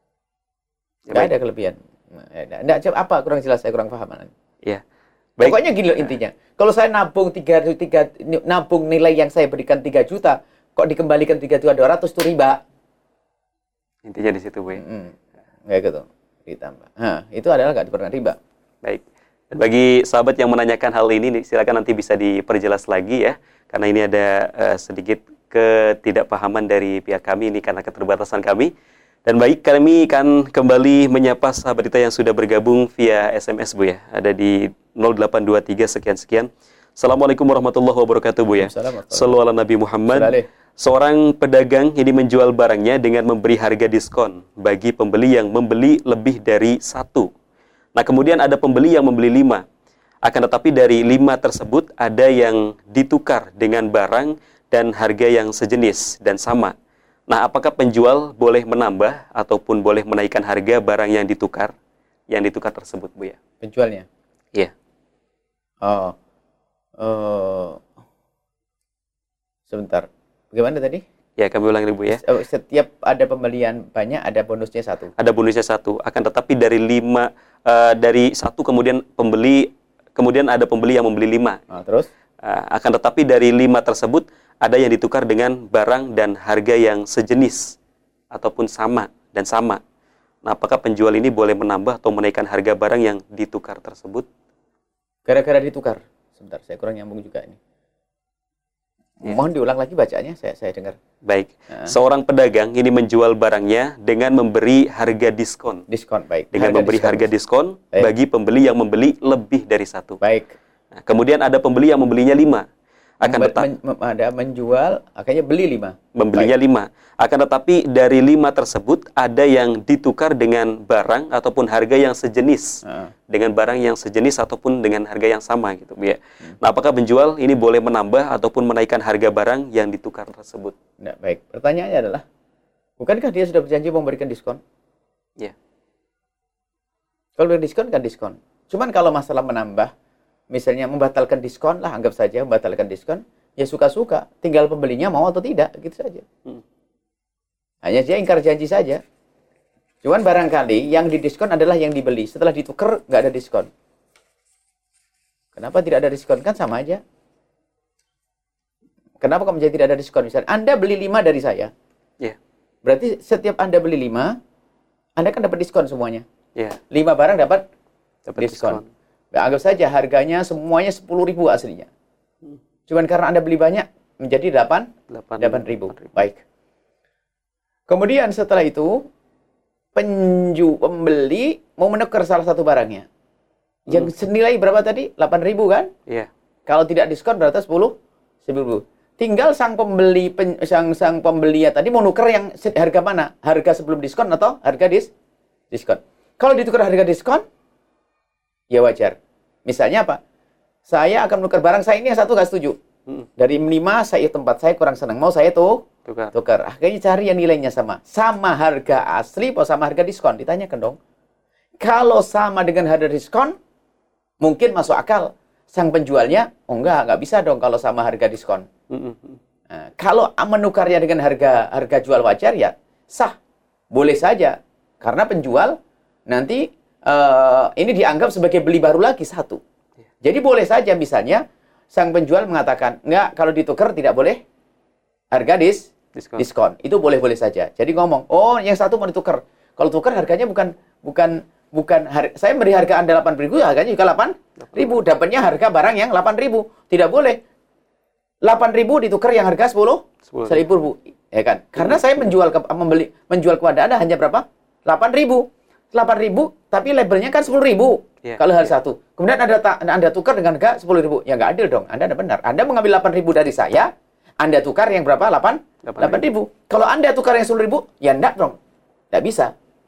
Ya, tidak ada kelebihan. Tidak apa? Kurang jelas. Saya kurang paham. Ya. Baik. Pokoknya gini loh intinya. Kalau saya nabung tiga, tiga, nabung nilai yang saya berikan tiga juta, kok dikembalikan tiga juta dua ratus itu riba. Intinya di situ, Bu. Mm-hmm. Kayak gitu. Ditambah. Nah, itu adalah nggak pernah riba. Baik. Dan bagi sahabat yang menanyakan hal ini, silakan nanti bisa diperjelas lagi ya, karena ini ada uh, sedikit ketidakpahaman dari pihak kami ini karena keterbatasan kami. Dan baik, kami akan kembali menyapa sahabat kita yang sudah bergabung via S M S, Bu ya. Ada di nol delapan dua tiga sekian-sekian. Assalamualaikum warahmatullahi wabarakatuh, Bu ya. Sallallahu ala Nabi Muhammad. Seorang pedagang ini menjual barangnya dengan memberi harga diskon bagi pembeli yang membeli lebih dari satu. Nah, kemudian ada pembeli yang membeli lima. Akan tetapi dari lima tersebut ada yang ditukar dengan barang dan harga yang sejenis dan sama. Nah, apakah penjual boleh menambah ataupun boleh menaikkan harga barang yang ditukar, yang ditukar tersebut, Bu ya? Penjualnya? Iya. Oh, uh, sebentar. Bagaimana tadi? Ya, kami ulangi Bu ya. Setiap ada pembelian banyak ada bonusnya satu. Ada bonusnya satu. Akan tetapi dari lima uh, dari satu kemudian pembeli kemudian ada pembeli yang membeli lima. Nah, terus? Uh, akan tetapi dari lima tersebut ada yang ditukar dengan barang dan harga yang sejenis ataupun sama dan sama. Nah, apakah penjual ini boleh menambah atau menaikkan harga barang yang ditukar tersebut? Gara-gara ditukar. Sebentar, saya kurang nyambung juga ini. Ya. Mohon diulang lagi bacaannya, saya saya dengar. Baik. Nah. Seorang pedagang ini menjual barangnya dengan memberi harga diskon. Diskon, baik. Dengan harga memberi diskon. harga diskon baik. Bagi pembeli yang membeli lebih dari satu. Baik. Nah, kemudian ada pembeli yang membelinya lima. Akan tetap men, ada menjual, akhirnya beli lima. Membelinya baik. lima. Akan tetapi dari lima tersebut ada yang ditukar dengan barang ataupun harga yang sejenis. Uh. Dengan barang yang sejenis ataupun dengan harga yang sama gitu, ya. Hmm. Nah, apakah penjual ini boleh menambah ataupun menaikkan harga barang yang ditukar tersebut? Nah, baik. Pertanyaannya adalah, bukankah dia sudah berjanji memberikan diskon? Ya. Kalau diskon kan diskon. Cuman kalau masalah menambah, misalnya membatalkan diskon lah, anggap saja membatalkan diskon, ya suka-suka, tinggal pembelinya mau atau tidak, gitu saja. Hmm. Hanya dia ingkar janji saja. Cuman barangkali yang didiskon adalah yang dibeli. Setelah ditukar, nggak ada diskon. Kenapa tidak ada diskon? Kan sama aja. Kenapa kok menjadi tidak ada diskon? Misalnya, Anda beli lima dari saya. Yeah. Berarti setiap Anda beli lima, Anda kan dapat diskon semuanya. Yeah. lima barang dapat, dapat diskon. diskon. Nah, anggap saja harganya semuanya sepuluh ribu aslinya. Hmm. Cuman karena Anda beli banyak, menjadi delapan ribu. Baik. Kemudian setelah itu, penju pembeli mau menukar salah satu barangnya. Yang hmm. senilai berapa tadi? delapan ribu kan? Iya. Kalau tidak diskon berarti sepuluh ribu. Tinggal sang pembeli pen, sang sang pembeli tadi mau nuker yang harga mana? Harga sebelum diskon atau harga dis diskon? Kalau ditukar harga diskon, ya wajar. Misalnya apa? Saya akan menukar barang saya ini yang satu nggak setuju. Hmm. Dari lima saya tempat saya kurang senang. Mau saya tuh tukar. tukar. Akhirnya cari yang nilainya sama. Sama harga asli atau sama harga diskon? Ditanyakan dong. Kalau sama dengan harga diskon, mungkin masuk akal. Sang penjualnya, oh enggak, enggak bisa dong kalau sama harga diskon. Mm-hmm. Nah, kalau menukarnya dengan harga harga jual wajar ya sah, boleh saja. Karena penjual nanti uh, ini dianggap sebagai beli baru lagi satu. Jadi boleh saja misalnya sang penjual mengatakan, enggak, kalau ditukar tidak boleh harga dis diskon. diskon. Itu boleh-boleh saja. Jadi ngomong, oh yang satu mau ditukar. Kalau tukar harganya bukan bukan bukan har- saya beri harga Anda delapan ribu, harganya juga delapan ribu. Dapatnya harga barang yang delapan ribu. Tidak boleh. delapan ribu ditukar yang harga sepuluh ribu. Ya kan? Karena saya menjual ke, membeli menjual kepada Anda hanya berapa? delapan ribu. delapan ribu tapi labelnya kan sepuluh ribu. Yeah, kalau harga yeah. satu. Kemudian Anda ta- Anda tukar dengan harga sepuluh ribu. Ya nggak adil dong. Anda ada benar. Anda mengambil delapan ribu dari saya, Anda tukar yang berapa? delapan ribu. Kalau Anda tukar yang sepuluh ribu, ya enggak dong. Enggak bisa.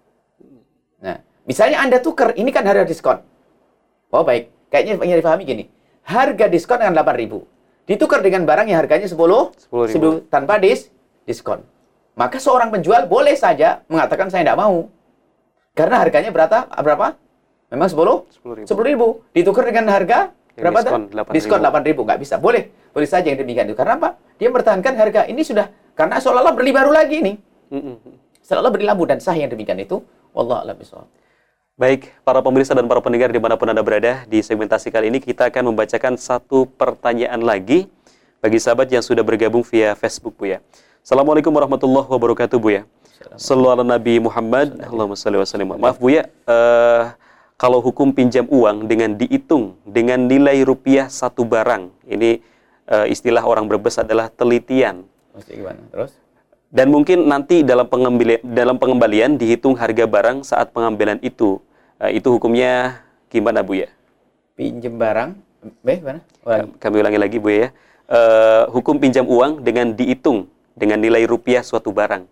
Nah, misalnya Anda tukar, ini kan harga diskon. Oh baik, kayaknya ingin dipahami gini. Harga diskon dengan delapan ribu. Ditukar dengan barang yang harganya sepuluh ribu tanpa dis diskon. Maka seorang penjual boleh saja mengatakan saya tidak mau. Karena harganya berapa? Berapa? Memang sepuluh ribu. Ditukar dengan harga yang berapa? Diskon delapan ribu. Diskon delapan ribu. Nggak bisa. Boleh. Boleh saja yang demikian itu. Karena apa? Dia mempertahankan harga. Ini sudah, karena seolah-olah beli baru lagi ini. Seolah-olah beli labu dan sah yang demikian itu. Wallahu a'lam bishawab. Baik, para pemirsa dan para pendengar dimanapun Anda berada, di segmentasi kali ini kita akan membacakan satu pertanyaan lagi bagi sahabat yang sudah bergabung via Facebook, Bu ya. Assalamualaikum warahmatullahi wabarakatuh, Bu ya. Sallallahu ala Nabi Muhammad, Allahumma shalli wa sallim. Maaf, Bu ya, uh, kalau hukum pinjam uang dengan dihitung dengan nilai rupiah satu barang, ini uh, istilah orang Brebes adalah telitian. Maksudnya gimana? Terus? Dan mungkin nanti dalam pengembalian, dalam pengembalian dihitung harga barang saat pengambilan itu. Uh, itu hukumnya gimana, Bu ya? Pinjam barang, eh, mana? Ulangi. Kami ulangi lagi, Bu ya. Uh, hukum pinjam uang dengan dihitung dengan nilai rupiah suatu barang.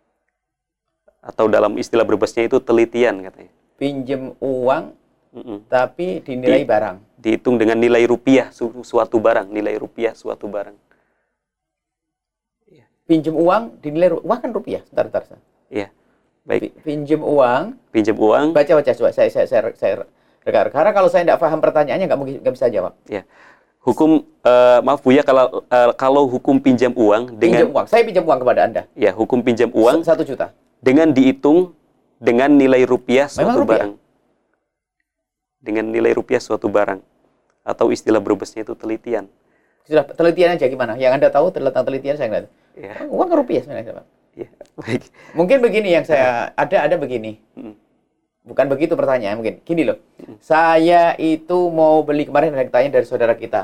Atau dalam istilah Brebesnya itu telitian katanya. Pinjam uang, Mm-mm. tapi dinilai Di, barang. Dihitung dengan nilai rupiah su- suatu barang, nilai rupiah suatu barang. Pinjam uang dinilai ru- uang kan rupiah. Bentar, bentar. Iya. Baik. Pinjam uang. Pinjam uang. Baca baca coba. Saya saya saya saya rekar. Karena kalau saya tidak paham pertanyaannya nggak mungkin nggak bisa jawab. Ya. Hukum uh, maaf Buya, kalau uh, kalau hukum pinjam uang dengan pinjam uang, saya pinjam uang kepada Anda. Ya, hukum pinjam uang satu juta. Dengan dihitung dengan nilai rupiah suatu Memang rupiah? barang. Dengan nilai rupiah suatu barang. Atau istilah berbesnya itu telitian. Sudah telitian aja gimana? Yang Anda tahu tentang telitian saya nggak tahu. Ya. Uang ke rupiah sebenarnya, Pak. Ya, baik. Mungkin begini yang saya ada ada begini. Hmm. Bukan begitu pertanyaan mungkin. Gini loh. Saya itu mau beli, kemarin ada yang tanya dari saudara kita.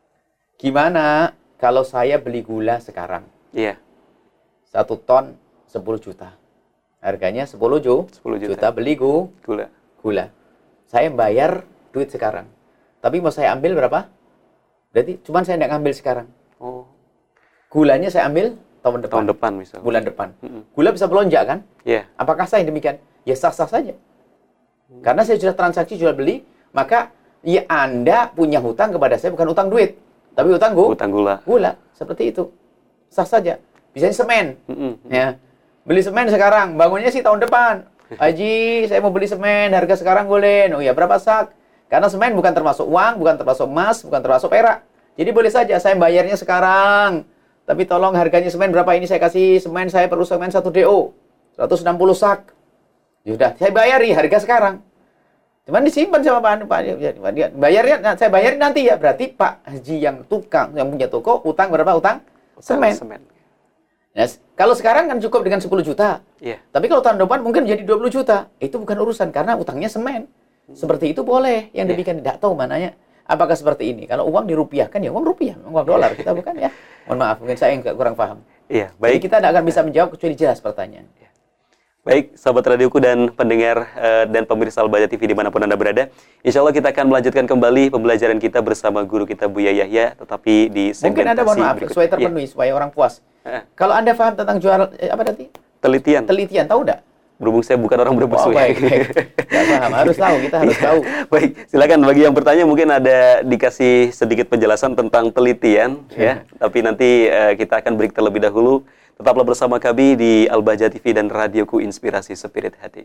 Gimana kalau saya beli gula sekarang? Iya. Satu ton sepuluh juta. Harganya sepuluh juta. sepuluh juta. juta beli gu, Gula. gula. Saya bayar duit sekarang. Tapi mau saya ambil berapa? Berarti cuman saya tidak ngambil sekarang. Oh. Gulanya saya ambil tahun depan. Tahun depan misalnya. Bulan depan. Mm-mm. Gula bisa melonjak kan? Iya. Apakah sah yang demikian? Ya sah-sah saja. Karena saya sudah transaksi jual beli, maka ya Anda punya hutang kepada saya bukan utang duit, tapi utang gu, Utang gula. gula. Seperti itu. Sah saja. Bisa semen. Mm-mm. Ya. Beli semen sekarang, bangunnya sih tahun depan. Haji, saya mau beli semen, harga sekarang boleh. Oh ya, berapa sak? Karena semen bukan termasuk uang, bukan termasuk emas, bukan termasuk perak. Jadi boleh saja saya bayarnya sekarang. Tapi tolong harganya semen berapa ini saya kasih semen, saya perlu semen satu D O. seratus enam puluh sak. Sudah, saya bayari harga sekarang. Cuman disimpan sama Pak Pak dia bayarnya nah, saya bayarin nanti ya. Berarti Pak Haji yang tukang, yang punya toko utang berapa utang? Semen. Semen. Nah, kalau sekarang kan cukup dengan sepuluh juta. Iya. Tapi kalau tahun depan mungkin menjadi dua puluh juta. Itu bukan urusan karena utangnya semen. Seperti itu boleh. Yang demikian tidak tahu mananya. Apakah seperti ini? Kalau uang dirupiahkan ya uang rupiah, uang dolar kita bukan ya. Mohon maaf, mungkin saya yang kurang paham. Iya, Jadi baik. kita tidak akan bisa menjawab kecuali jelas pertanyaan. Baik, sahabat radioku dan pendengar uh, dan pemirsa Al-Bahjah T V dimanapun Anda berada. Insya Allah kita akan melanjutkan kembali pembelajaran kita bersama guru kita Buya Yahya, tetapi di segmentasi Mungkin Anda mohon maaf, berikutnya. supaya terpenuhi, Ya. supaya orang puas. Eh, Kalau Anda paham tentang jual, eh, apa tadi? Telitian. Telitian, tahu tidak? Berhubung saya bukan orang Brebes. Oh, Bu, ya. baik, baik. Nggak paham, harus tahu, kita harus Iya. tahu. Baik, silakan bagi yang bertanya mungkin ada dikasih sedikit penjelasan tentang telitian ya. Tapi nanti uh, kita akan break terlebih dahulu. Tetaplah bersama kami di Al-Bahjah T V dan radioku Inspirasi Spirit Hati.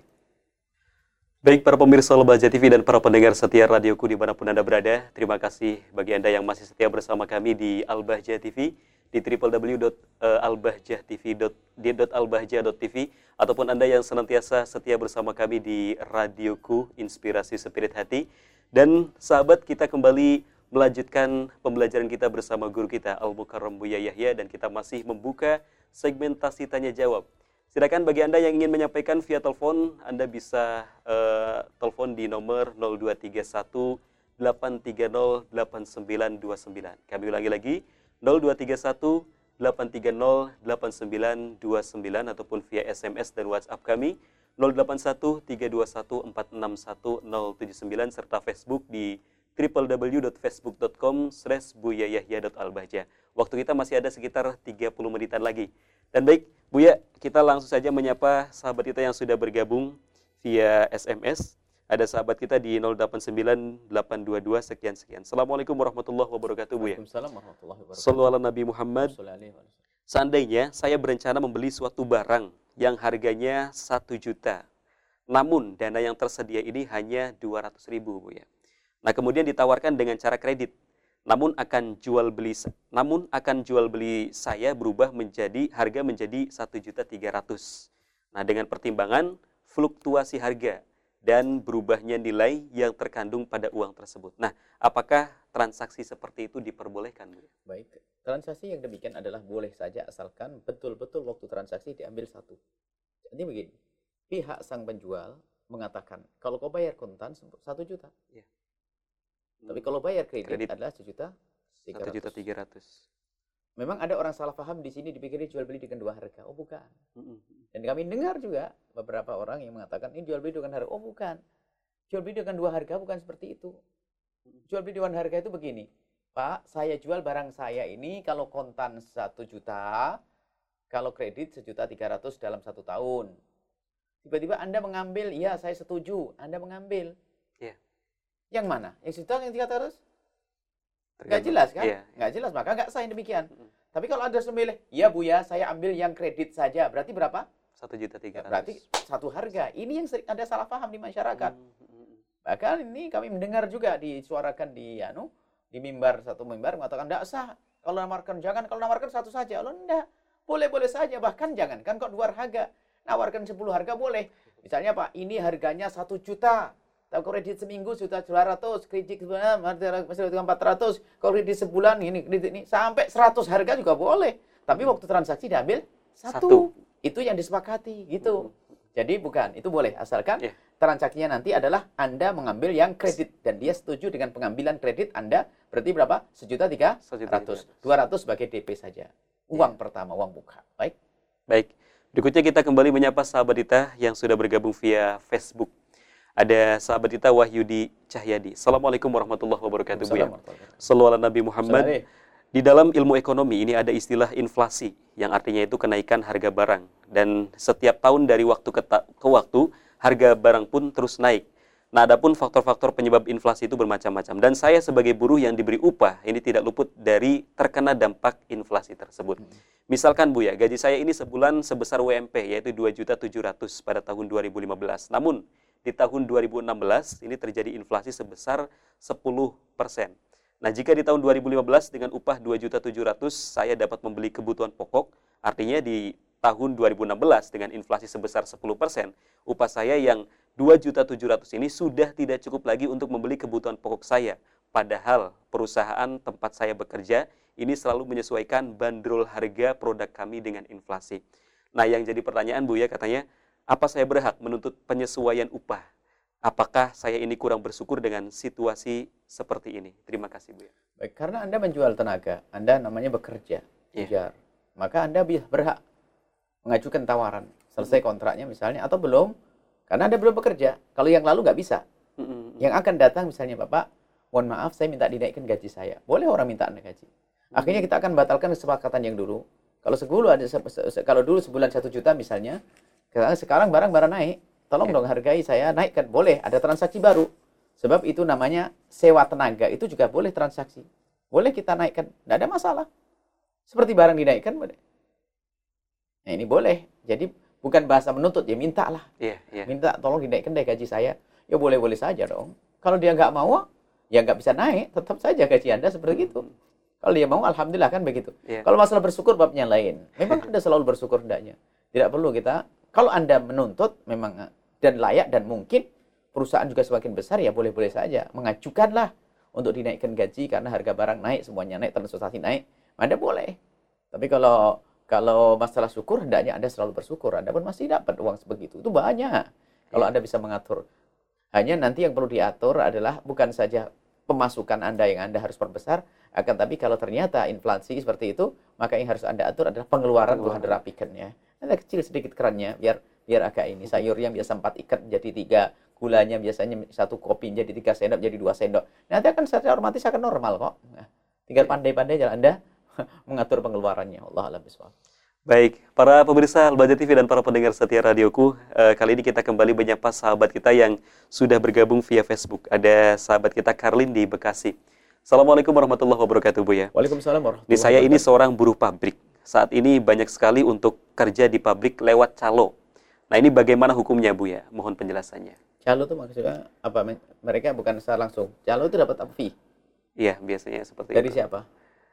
Baik para pemirsa Al-Bahjah T V dan para pendengar setia radioku dimanapun Anda berada, terima kasih bagi Anda yang masih setia bersama kami di Al-Bahjah T V di w w w dot albahjah t v dot albahjah dot t v ataupun Anda yang senantiasa setia bersama kami di radioku Inspirasi Spirit Hati. Dan sahabat, kita kembali melanjutkan pembelajaran kita bersama guru kita Al-Mukarram Buya Yahya dan kita masih membuka segmentasi tanya jawab. Silakan bagi Anda yang ingin menyampaikan via telepon, Anda bisa uh, telepon di nomor nol dua tiga satu delapan tiga nol delapan sembilan dua sembilan. Kami ulangi lagi, nol dua tiga satu delapan tiga nol delapan sembilan dua sembilan ataupun via S M S dan WhatsApp kami nol delapan satu tiga dua satu empat enam satu nol tujuh sembilan serta Facebook di w w w dot facebook dot com slash buyayahya dot albahjah. Waktu kita masih ada sekitar tiga puluh menitan lagi. Dan baik, Buya, kita langsung saja menyapa sahabat kita yang sudah bergabung via S M S. Ada sahabat kita di nol delapan sembilan delapan dua dua sekian-sekian. Assalamualaikum warahmatullahi wabarakatuh, Buya. Waalaikumsalam warahmatullahi wabarakatuh. Sallu ala Nabi Muhammad. Seandainya saya berencana membeli suatu barang yang harganya satu juta, namun dana yang tersedia ini hanya dua ratus ribu, Buya. Nah, kemudian ditawarkan dengan cara kredit. Namun akan jual beli namun akan jual beli saya berubah menjadi harga menjadi satu juta tiga ratus ribu. Nah, dengan pertimbangan fluktuasi harga dan berubahnya nilai yang terkandung pada uang tersebut. Nah, apakah transaksi seperti itu diperbolehkan, Bu? Baik, transaksi yang demikian adalah boleh saja asalkan betul-betul waktu transaksi diambil satu. Jadi begini, pihak sang penjual mengatakan, kalau kau bayar kontan satu juta. Ya. Tapi kalau bayar kredit, kredit. adalah sejuta tiga ratus. Memang ada orang salah paham di sini dipikirnya jual beli dengan dua harga. Oh bukan. Dan kami dengar juga beberapa orang yang mengatakan ini jual beli dengan harga. Oh bukan. Jual beli dengan dua harga bukan seperti itu. Jual beli dengan harga itu begini. Pak, saya jual barang saya ini kalau kontan satu juta, kalau kredit sejuta tiga ratus dalam satu tahun. Tiba-tiba Anda mengambil, iya saya setuju, Anda mengambil. Yeah. Yang mana? Yang sejuta, yang tiga ratus? Nggak jelas kan? Iya. Nggak jelas, maka nggak sah yang demikian. Mm-hmm. Tapi kalau Anda memilih, ya Bu ya, saya ambil yang kredit saja. Berarti berapa? satu juta tiga ratus. Berarti satu harga. Ini yang sering ada salah paham di masyarakat. Mm-hmm. Bahkan ini kami mendengar juga disuarakan di anu di mimbar, satu mimbar mengatakan tidak sah. Kalau nawarkan jangan, kalau nawarkan satu saja. Allah enggak. Boleh-boleh saja, bahkan jangan kan kok dua harga. Nawarkan sepuluh harga boleh. Misalnya Pak, ini harganya satu juta. Tahu kredit seminggu sudah dua ratus, kredit sebulan masih empat ratus, kalau kredit sebulan ini kredit ini sampai seratus harga juga boleh. Tapi waktu transaksi diambil satu. satu. Itu yang disepakati gitu. Jadi bukan, itu boleh asalkan yeah. transaksinya nanti adalah Anda mengambil yang kredit dan dia setuju dengan pengambilan kredit Anda, berarti berapa? Sejuta tiga ratus. Dua ratus sebagai D P saja. Uang yeah. pertama, uang buka. Baik. Baik. Berikutnya kita kembali menyapa sahabat kita yang sudah bergabung via Facebook. Ada sahabat kita Wahyudi Cahyadi. Assalamualaikum warahmatullahi wabarakatuh. Sallallahu ala Nabi Muhammad. Di dalam ilmu ekonomi ini ada istilah inflasi, yang artinya itu kenaikan harga barang. Dan setiap tahun dari waktu ke, ke waktu, harga barang pun terus naik. Nah, adapun faktor-faktor penyebab inflasi itu bermacam-macam. Dan saya sebagai buruh yang diberi upah, ini tidak luput dari terkena dampak inflasi tersebut. Misalkan Bu ya, gaji saya ini sebulan sebesar W M P, yaitu dua juta tujuh ratus pada tahun dua ribu lima belas. Namun, di tahun dua ribu enam belas, ini terjadi inflasi sebesar sepuluh persen. Nah, jika di tahun dua ribu lima belas dengan upah dua juta tujuh ratus saya dapat membeli kebutuhan pokok, artinya di tahun dua ribu enam belas dengan inflasi sebesar sepuluh persen, upah saya yang dua juta tujuh ratus ini sudah tidak cukup lagi untuk membeli kebutuhan pokok saya. Padahal perusahaan tempat saya bekerja ini selalu menyesuaikan bandrol harga produk kami dengan inflasi. Nah, yang jadi pertanyaan Bu ya, katanya, apa saya berhak menuntut penyesuaian upah? Apakah saya ini kurang bersyukur dengan situasi seperti ini? Terima kasih Bu. Baik, karena Anda menjual tenaga, Anda namanya bekerja, ujar. Yeah. Maka Anda berhak mengajukan tawaran. Selesai kontraknya misalnya, atau belum, karena Anda belum bekerja. Kalau yang lalu nggak bisa. Mm-hmm. Yang akan datang misalnya, Bapak, mohon maaf saya minta dinaikkan gaji saya. Boleh orang minta Anda gaji. Akhirnya kita akan batalkan kesepakatan yang dulu. Kalau segulu ada, kalau dulu sebulan satu juta misalnya, sekarang barang-barang naik. Tolong yeah. dong hargai saya, naikkan. Boleh, ada transaksi baru. Sebab itu namanya sewa tenaga. Itu juga boleh transaksi. Boleh kita naikkan. Tidak ada masalah. Seperti barang dinaikkan, boleh. Nah, ini boleh. Jadi, bukan bahasa menuntut. Ya, mintalah. Yeah, yeah. Minta, tolong dinaikkan deh gaji saya. Ya, boleh-boleh saja dong. Kalau dia nggak mau, ya nggak bisa naik. Tetap saja gaji Anda seperti itu. Kalau dia mau, alhamdulillah kan begitu. Yeah. Kalau masalah bersyukur, babnya lain. Memang Anda selalu bersyukur hendaknya. Tidak perlu kita... Kalau Anda menuntut, memang dan layak dan mungkin perusahaan juga semakin besar, ya boleh-boleh saja. Mengajukanlah untuk dinaikkan gaji karena harga barang naik, semuanya naik, transportasi naik. Anda boleh. Tapi kalau kalau masalah syukur, hendaknya Anda selalu bersyukur. Anda pun masih dapat uang sebegitu. Itu banyak. Kalau Anda bisa mengatur. Hanya nanti yang perlu diatur adalah bukan saja pemasukan Anda yang Anda harus perbesar, akan tapi kalau ternyata inflasi seperti itu, maka yang harus Anda atur adalah pengeluaran untuk Anda rapikan ya. Anda kecil sedikit kerannya, biar biar agak ini. Sayur yang biasa empat ikat jadi tiga, gulanya biasanya satu kopi jadi tiga sendok, jadi dua sendok. Nanti akan secara otomatis akan normal kok. Nah, tinggal pandai-pandai jalan Anda mengatur pengeluarannya. Allah a'lam bishawab. Baik, para pemirsa Al-Bahjah T V dan para pendengar setia radioku, eh, kali ini kita kembali menyapa sahabat kita yang sudah bergabung via Facebook. Ada sahabat kita Karlin di Bekasi. Assalamualaikum warahmatullahi wabarakatuh Bu ya. Waalaikumsalam warahmatullahi wabarakatuh. Di saya ini seorang buruh pabrik. Saat ini banyak sekali untuk kerja di pabrik lewat calo. Nah, ini bagaimana hukumnya Bu ya? Mohon penjelasannya. Calo itu maksudnya apa? Mereka bukan secara langsung. Calo itu dapat apa fee? Iya, biasanya seperti Dari itu. Dari siapa?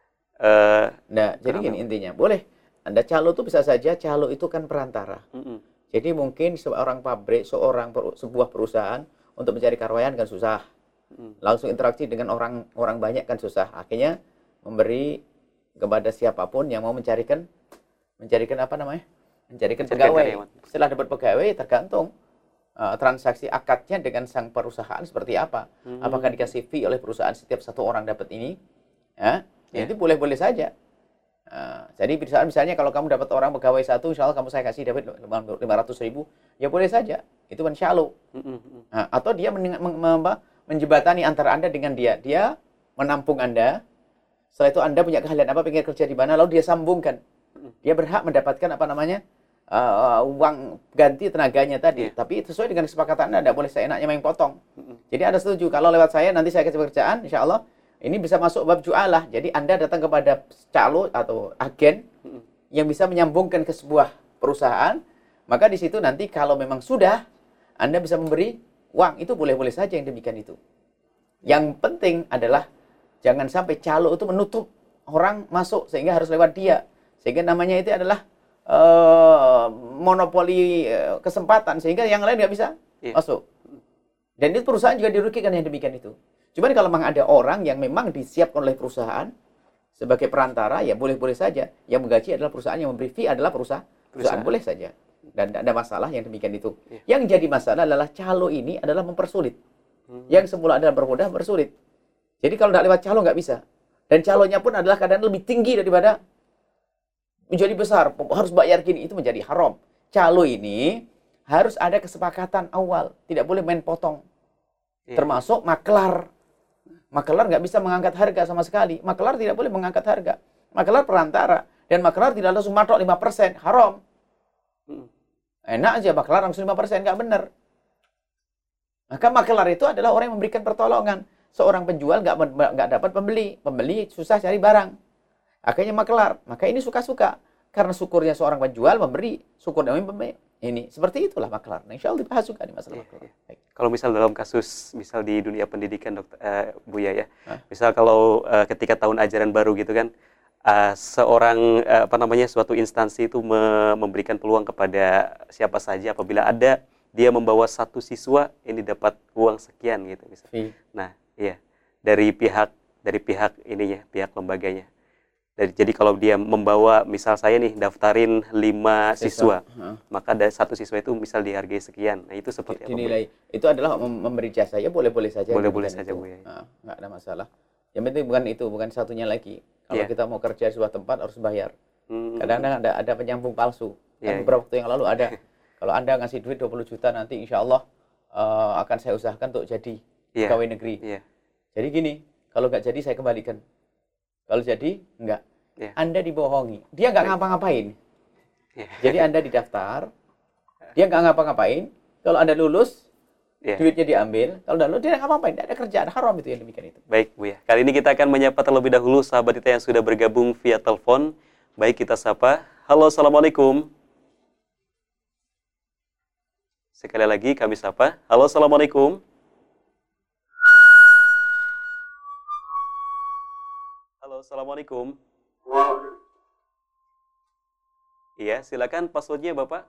Uh, nah, jadi gini intinya. Boleh. Anda calo itu bisa saja, calo itu kan perantara. Mm-mm. Jadi mungkin seorang pabrik, seorang per, sebuah perusahaan untuk mencari karyawan kan susah. Mm. Langsung interaksi dengan orang orang banyak kan susah. Akhirnya memberi kepada siapapun yang mau mencarikan mencarikan apa namanya? Mencarikan, mencarikan pegawai. Karyawan. Setelah dapat pegawai tergantung uh, transaksi akadnya dengan sang perusahaan seperti apa. Hmm. Apakah dikasih fee oleh perusahaan setiap satu orang dapat ini? Ya, yeah. Itu boleh-boleh saja. Uh, jadi perusahaan misalnya kalau kamu dapat orang pegawai satu, insya Allah kamu saya kasih dapat lima ratus ribu, ya boleh saja. Itu kan shallow. Hmm. Nah, atau dia men- men- men- menjebatani antara Anda dengan dia. Dia menampung Anda. Setelah itu Anda punya keahlian apa, pengen kerja di mana, lalu dia sambungkan. Dia berhak mendapatkan apa namanya uh, uang ganti tenaganya tadi. Yeah. Tapi sesuai dengan kesepakatan Anda, tidak boleh seenaknya main potong. Mm-hmm. Jadi Anda setuju, kalau lewat saya nanti saya kasih pekerjaan, insya Allah ini bisa masuk bab jualah. Jadi Anda datang kepada calo atau agen mm-hmm. yang bisa menyambungkan ke sebuah perusahaan, maka di situ nanti kalau memang sudah, Anda bisa memberi uang. Itu boleh-boleh saja yang demikian itu. Yang penting adalah Jangan sampai calo itu menutup orang masuk sehingga harus lewat dia. Sehingga namanya itu adalah uh, monopoli uh, kesempatan sehingga yang lain nggak bisa yeah. masuk. Dan itu perusahaan juga dirugikan yang demikian itu. Cuman kalau memang ada orang yang memang disiapkan oleh perusahaan sebagai perantara, ya boleh-boleh saja. Yang menggaji adalah perusahaan, yang memberi fee adalah perusahaan. Perusahaan, perusahaan boleh saja. Dan tidak ada masalah yang demikian itu. Yeah. Yang jadi masalah adalah calo ini adalah mempersulit. Hmm. Yang semula adalah bermudah, bersulit. Jadi kalau tidak lewat calo nggak bisa. Dan calonya pun adalah kadang lebih tinggi daripada menjadi besar. Harus bayar gini, itu menjadi haram. Calo ini harus ada kesepakatan awal. Tidak boleh main potong. Yeah. Termasuk maklar. Maklar nggak bisa mengangkat harga sama sekali. Maklar tidak boleh mengangkat harga. Maklar perantara. Dan maklar tidak langsung matok lima persen. Haram. Hmm. Enak aja maklar langsung lima persen. Nggak benar. Maka maklar itu adalah orang yang memberikan pertolongan. Seorang penjual nggak nggak dapat pembeli. Pembeli susah cari barang. Akhirnya maklar. Maka ini suka-suka. Karena syukurnya seorang penjual memberi. Syukurnya pembeli. Ini. Seperti itulah maklar. Nah, insya Allah dibahas juga di masalah maklar. Iya, iya. Kalau misal dalam kasus, misal di dunia pendidikan, dokter, uh, Buya ya. Hah? Misal kalau uh, ketika tahun ajaran baru gitu kan. Uh, seorang, uh, apa namanya, suatu instansi itu me- memberikan peluang kepada siapa saja apabila ada dia membawa satu siswa ini dapat uang sekian gitu misalnya. Hmm. Nah, iya. Dari pihak dari pihak ininya, pihak lembaganya. Dari, jadi kalau dia membawa, misal saya nih daftarin lima siswa, siswa. Uh. maka dari satu siswa itu misal dihargai sekian. Nah, itu seperti apa? Dinilai. Itu adalah memberi jasa, ya boleh-boleh saja. Boleh-boleh saja, Bu ya. Nah, nggak ada masalah. Yang penting bukan itu, bukan satunya lagi. Kalau yeah. kita mau kerja di sebuah tempat harus bayar. Hmm. Kadang-kadang ada ada penyambung palsu. Yeah, kan beberapa yeah. waktu yang lalu ada. Kalau Anda ngasih duit dua puluh juta nanti insya Allah uh, akan saya usahakan untuk jadi yeah. pegawai negeri. Yeah. Jadi gini, kalau nggak jadi saya kembalikan. Kalau jadi, enggak. Yeah. Anda dibohongi. Dia nggak ngapa-ngapain. Yeah. Jadi Anda didaftar, dia nggak ngapa-ngapain. Kalau Anda lulus, yeah. duitnya diambil. Kalau udah lulus, dia nggak ngapa-ngapain. Tidak ada kerjaan, haram itu yang demikian itu. Baik, Bu ya. Kali ini kita akan menyapa terlebih dahulu sahabat kita yang sudah bergabung via telepon. Baik, kita sapa. Halo, Assalamualaikum. Sekali lagi kami sapa. Halo, Assalamualaikum. Halo, Assalamualaikum. Wow. Iya, silakan passwordnya Bapak.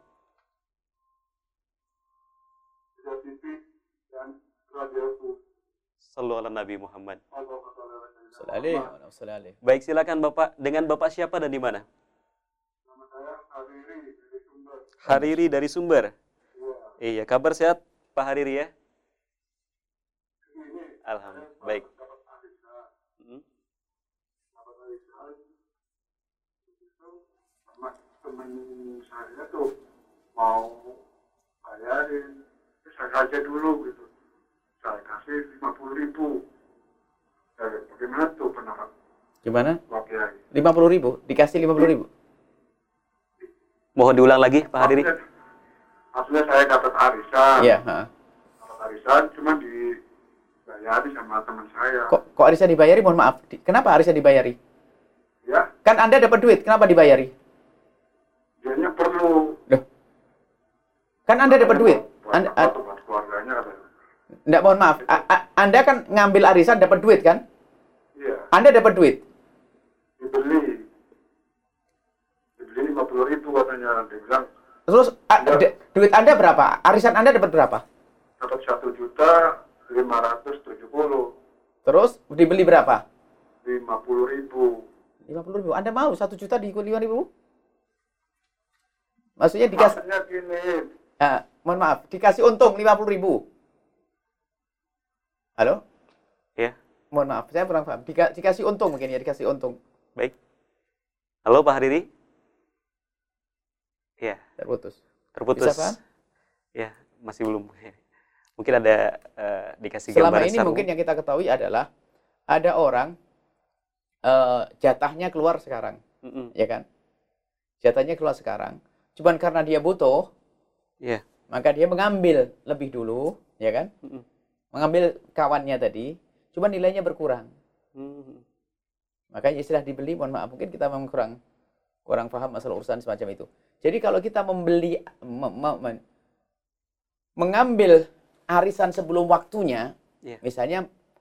Sallu ala Nabi Muhammad. Sallallahu. Baik, silakan Bapak. Dengan Bapak siapa dan di mana? Nama saya Hariri dari Sumber. Hariri dari Sumber. Iya. Iya, kabar sehat Pak Hariri ya? Ini, alhamdulillah. Baik. Teman saya tuh mau bayarin, saya saja dulu gitu. Saya kasih lima puluh ribu. Eh, bagaimana tuh pendapat? Gimana? Pak Kiai. lima puluh ribu? Dikasih lima puluh ribu? Mohon diulang lagi Pak Hariri. Maksudnya saya dapat arisan. Iya. Dapat arisan, cuma dibayari sama teman saya. Kok, kok arisan dibayari? Mohon maaf. Di, kenapa arisan dibayari? Ya. Kan Anda dapat duit, kenapa dibayari? Dianya perlu. Loh. Kan Anda dapat duit. Buat, Anda, buat, buat keluarganya katanya. Enggak, mohon maaf. A, a, anda kan ngambil arisan dapat duit kan? Iya. Anda dapat duit? Dibeli. Dibeli lima puluh ribu katanya. Dia bilang. Terus a, d- duit Anda berapa? Arisan Anda dapat berapa? Dapat satu juta lima ratus tujuh puluh. Terus dibeli berapa? Lima puluh ribu. Lima puluh ribu. Anda mau satu juta diikut lima ribu? Maksudnya dikasih. Maksudnya gini. Uh, mohon maaf, dikasih untung lima puluh ribu. Halo? Ya. Mohon maaf, saya kurang paham. Dika, dikasih untung mungkin ya, dikasih untung. Baik. Halo Pak Hariri? Ya. Terputus. Terputus. Bisa paham? Ya, masih belum. Mungkin ada uh, dikasih Selama gambar ini saru. mungkin yang kita ketahui adalah ada orang uh, jatahnya keluar sekarang. Mm-mm. Ya kan? Jatahnya keluar sekarang. Cuman karena dia butuh, yeah. maka dia mengambil lebih dulu, ya kan? Mm-mm. Mengambil kawannya tadi, cuma nilainya berkurang. Mm-hmm. Makanya istilah dibeli, mohon maaf, mungkin kita memang kurang kurang paham masalah urusan semacam itu. Jadi kalau kita membeli, me- me- me- mengambil arisan sebelum waktunya, yeah. misalnya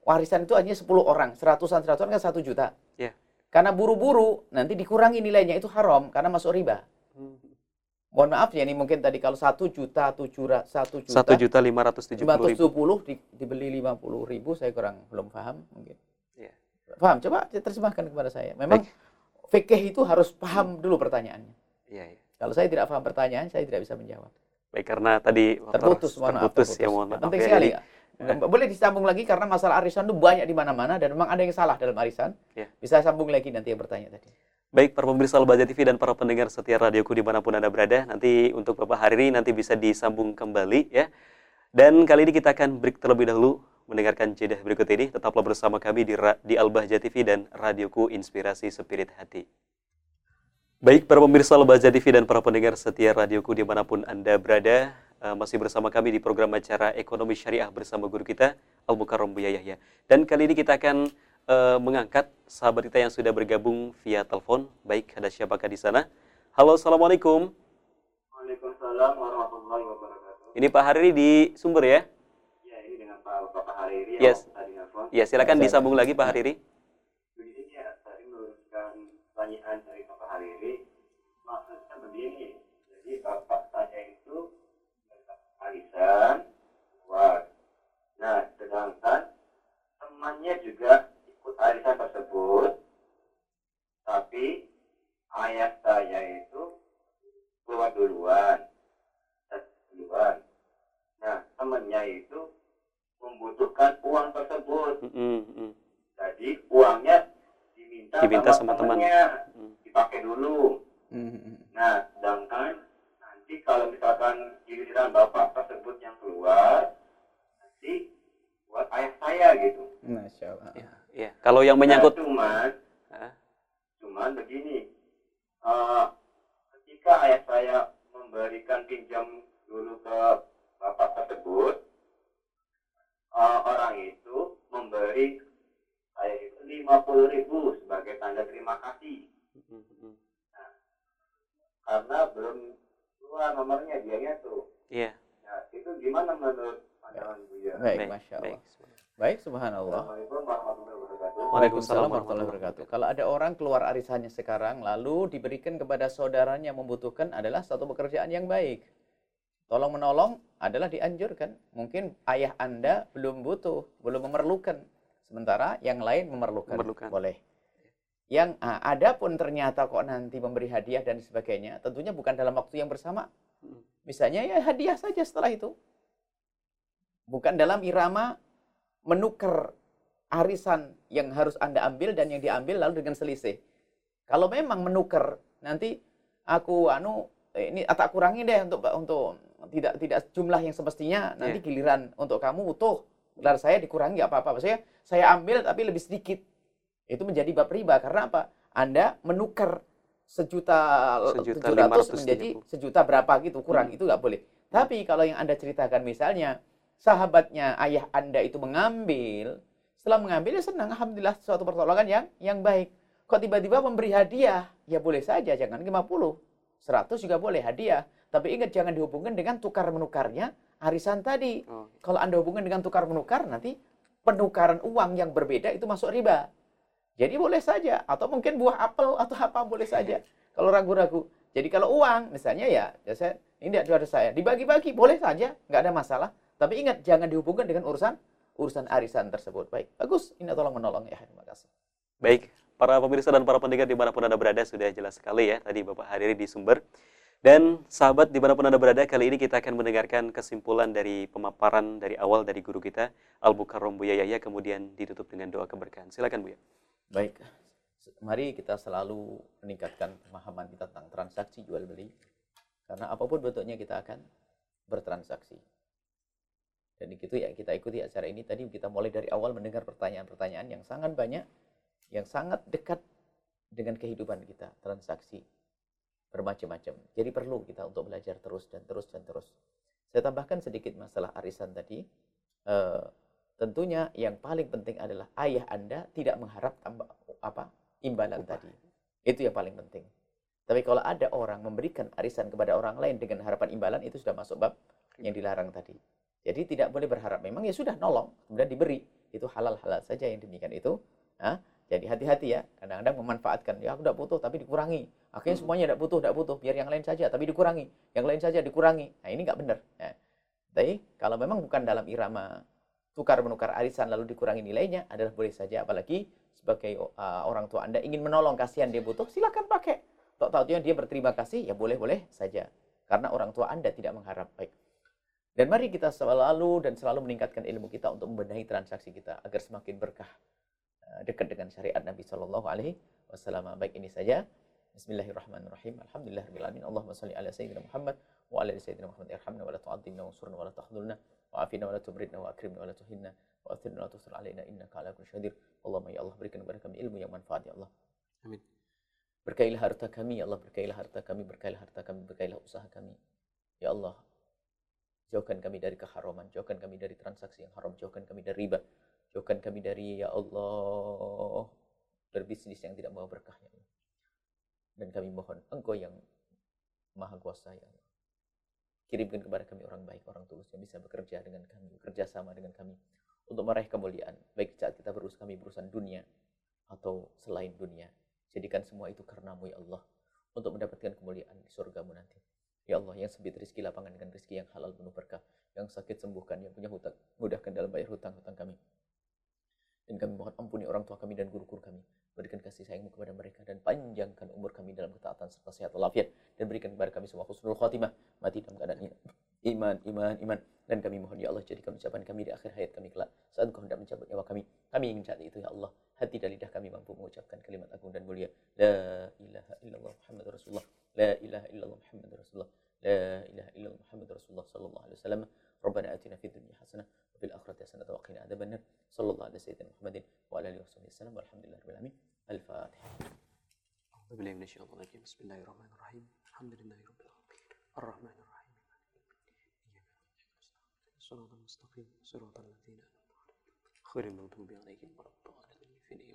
warisan itu hanya sepuluh orang, seratusan seratusan kan satu juta. Ya. Karena buru-buru nanti dikurangi nilainya, itu haram karena masuk riba. Hmm. Mohon maaf ya, ini mungkin tadi kalau satu juta tujuh satu juta satu juta lima ratus tujuh lima puluh ratus tujuh ribu. puluh di, dibeli lima puluh ribu, saya kurang belum paham mungkin. Ya. Paham? Coba terjemahkan kepada saya. Memang Baik. fikih itu harus paham dulu pertanyaannya. Iya, iya. Kalau saya tidak paham pertanyaan, saya tidak bisa menjawab. Baik, karena tadi faktor Terputus, mohon maaf. terputus, ya mohon maaf. Penting ya. sekali. Jadi, Ya. Boleh disambung lagi karena masalah arisan itu banyak di mana-mana dan memang ada yang salah dalam arisan. Ya. Bisa sambung lagi nanti yang bertanya tadi. baik, para pemirsa Al-Bahjah T V dan para pendengar setia radioku dimanapun Anda berada, nanti untuk Bapak hari ini nanti bisa disambung kembali ya. Dan kali ini kita akan break terlebih dahulu mendengarkan jeda berikut ini. Tetaplah bersama kami di, di Al-Bahjah T V dan radioku Inspirasi Spirit Hati. Baik, para pemirsa Al-Bahjah T V dan para pendengar setia radioku dimanapun Anda berada, uh, masih bersama kami di program acara Ekonomi Syariah bersama guru kita Al-Mukarram Buya Yahya. Dan kali ini kita akan uh, mengangkat sahabat kita yang sudah bergabung via telepon. Baik, ada siapakah di sana? Halo, Assalamualaikum. Waalaikumsalam warahmatullahi wabarakatuh. Ini Pak Hariri di Sumber ya? Ya, ini dengan Pak Bapak Hariri. Yes. Yang tadi nelfon. Ya, silakan disambung lagi Pak Hariri. Begini ya, tadi meluruskan pertanyaan dari Bapak Hariri. Maksudnya begini, jadi Bapak saya itu arisan luar. Nah, sedangkan temannya juga ikut arisan tersebut, tapi ayah saya itu keluar duluan, duluan. Nah, temannya itu membutuhkan uang tersebut. Mm, mm. Jadi uangnya diminta, Diminta sama, sama teman. temannya, Mm. dipakai dulu. Nah, sedangkan nanti kalau misalkan giliran bapak tersebut yang keluar, nanti buat ayah saya gitu. Masya Allah. Ya, ya. Kalau yang menyangkut, Nah, cuman, Hah? cuman begini, uh, ketika ayah saya memberikan pinjam dulu ke bapak tersebut, uh, orang itu memberi saya itu lima puluh ribu sebagai tanda terima kasih. Mm, mm. Karena belum keluar nomornya dianya tuh. Iya. Nah, itu gimana menurut pandangan Buya? Baik, Baik, Masya baik. Allah. Baik, subhanallah. Assalamualaikum warahmatullahi wabarakatuh. Waalaikumsalam warahmatullahi wabarakatuh. Kalau ada orang keluar arisannya sekarang, lalu diberikan kepada saudaranya yang membutuhkan, adalah satu pekerjaan yang baik. Tolong menolong adalah dianjurkan. Mungkin ayah Anda belum butuh, belum memerlukan. Sementara yang lain memerlukan. Memerlukan. Boleh. Yang ah, ada pun ternyata kok nanti memberi hadiah dan sebagainya, tentunya bukan dalam waktu yang bersama. Misalnya ya hadiah saja setelah itu. Bukan dalam irama menukar arisan yang harus Anda ambil dan yang diambil lalu dengan selisih. Kalau memang menukar, nanti aku anu eh, ini tak kurangi deh untuk untuk tidak tidak jumlah yang semestinya, nanti Yeah. giliran untuk kamu utuh, gelar saya dikurangi nggak apa-apa. Maksudnya saya ambil tapi lebih sedikit. Itu menjadi bab riba karena apa? Anda menukar sejuta Sejuta tujuh lima ratus ratus menjadi tiga puluh. sejuta berapa gitu, kurang, Hmm. itu nggak boleh. Tapi kalau yang Anda ceritakan misalnya sahabatnya ayah Anda itu mengambil, setelah mengambil ya senang, alhamdulillah suatu pertolongan yang yang baik. Kok tiba-tiba memberi hadiah? Ya boleh saja, jangan lima puluh. seratus juga boleh hadiah. Tapi ingat jangan dihubungkan dengan tukar-menukarnya arisan tadi. Oh. Kalau Anda hubungkan dengan tukar-menukar, nanti penukaran uang yang berbeda itu masuk riba. Jadi boleh saja. Atau mungkin buah apel atau apa boleh saja. Kalau ragu-ragu. Jadi kalau uang, misalnya ya, ya saya, ini ada saya, dibagi-bagi, boleh saja. Nggak ada masalah. Tapi ingat, jangan dihubungkan dengan urusan urusan arisan tersebut. Baik, bagus. Ini tolong menolong ya. Terima kasih. Baik, para pemirsa dan para pendengar dimanapun Anda berada, sudah jelas sekali ya tadi Bapak Hariri di Sumber. Dan sahabat dimanapun Anda berada, kali ini kita akan mendengarkan kesimpulan dari pemaparan dari awal dari guru kita Al-Mukarram Buya Yahya, kemudian ditutup dengan doa keberkahan. Silakan Buya. Baik, mari kita selalu meningkatkan pemahaman kita tentang transaksi jual beli. Karena apapun bentuknya kita akan bertransaksi. Dan itu ya kita ikuti acara ini. Tadi kita mulai dari awal mendengar pertanyaan-pertanyaan yang sangat banyak, yang sangat dekat dengan kehidupan kita, transaksi bermacam-macam. Jadi perlu kita untuk belajar terus dan terus dan terus. Saya tambahkan sedikit masalah arisan tadi. Uh, tentunya yang paling penting adalah ayah Anda tidak mengharap tambah apa imbalan Upah. tadi. Itu yang paling penting. Tapi kalau ada orang memberikan arisan kepada orang lain dengan harapan imbalan, itu sudah masuk bab yang dilarang tadi. Jadi tidak boleh berharap. Memang ya sudah nolong, kemudian diberi. itu halal-halal saja yang demikian itu. Nah, jadi hati-hati ya, kadang-kadang memanfaatkan, ya aku tidak butuh tapi dikurangi. Akhirnya semuanya tidak butuh, tidak butuh, biar yang lain saja tapi dikurangi. Yang lain saja dikurangi. Nah, ini nggak benar. Nah, tapi kalau memang bukan dalam irama tukar-menukar arisan lalu dikurangi nilainya, adalah boleh saja. Apalagi sebagai uh, orang tua Anda ingin menolong, kasihan dia butuh, silakan pakai. Tahu-tahu dia berterima kasih, ya boleh-boleh saja. Karena orang tua Anda tidak mengharap baik. Dan mari kita selalu dan selalu meningkatkan ilmu kita untuk membenahi transaksi kita agar semakin berkah, dekat dengan syariat Nabi Shallallahu Alaihi Wasallam. Baik, ini saja. Bismillahirrahmanirrahim. Alhamdulillahirabbil alamin. Allahumma shalli ala sayyidina Muhammad wa ala ali sayyidina Muhammad. Irhamna wa la tu'adzimna wansurna wa la tahdhulna wa afina wa la tubridna wa akrimna wa la tuhinna wa athirna wa la tusir alaina innaka ala kulli syai'in qadir. Allahumma ya Allah, berikan kepada kami ilmu yang manfaat ya Allah. Amin. Berkailah harta kami ya Allah, berkailah harta kami, berkailah harta kami, berkailah usaha kami. Ya Allah, jauhkan kami dari keharaman, jauhkan kami dari transaksi yang haram, jauhkan kami dari riba, jauhkan kami dari, ya Allah, berbisnis yang tidak membawa berkah, ya Allah. Dan kami mohon Engkau yang maha kuasa, ya Allah, kirimkan kepada kami orang baik, orang tulus yang bisa bekerja dengan kami, bekerja sama dengan kami untuk meraih kemuliaan, baik saat kita berus kami berurusan dunia atau selain dunia. Jadikan semua itu karenamu ya Allah, untuk mendapatkan kemuliaan di surgamu nanti. Ya Allah, yang sempit rezeki lapangan dengan rezeki yang halal penuh berkah, yang sakit sembuhkan, yang punya hutang mudahkan dalam bayar hutang-hutang kami. Dan kami mohon ampuni orang tua kami dan guru-guru kami. Berikan kasih sayangmu kepada mereka dan panjangkan umur kami dalam ketaatan serta sehat walafiat. Dan berikan kepada kami semua husnul khotimah, mati dalam keadaan iman, iman, iman. Dan kami mohon ya Allah, jadikan ucapan kami di akhir hayat kami kelak, saat Engkau hendak mencabut nyawa kami. Kami ingin saat itu ya Allah, hati dan lidah kami mampu mengucapkan kalimat agung dan mulia, La ilaha illallah Muhammadur Rasulullah, La ilaha illallah Muhammadur Rasulullah, La ilaha illallah Muhammadur Rasulullah sallallahu alaihi wasallam. Rabbana atina fid dunya hasanah wa fil akhirati hasanah wa qina adzabannar. Sallallahu alaihi sayyidina Muhammadin wa ala alihi wasallam. Walhamdulillahirabbil alamin. Al-Fatihah. A'udzubillahi minasyaitonir rajim. Bismillahirrahmanirrahim. Alhamdulillahirabbil alamin. Arrahmanir rahim. Shiratal mustaqim. Shiratal ladzina an'amta 'alaihim ghairil maghdubi 'alaihim waladdallin.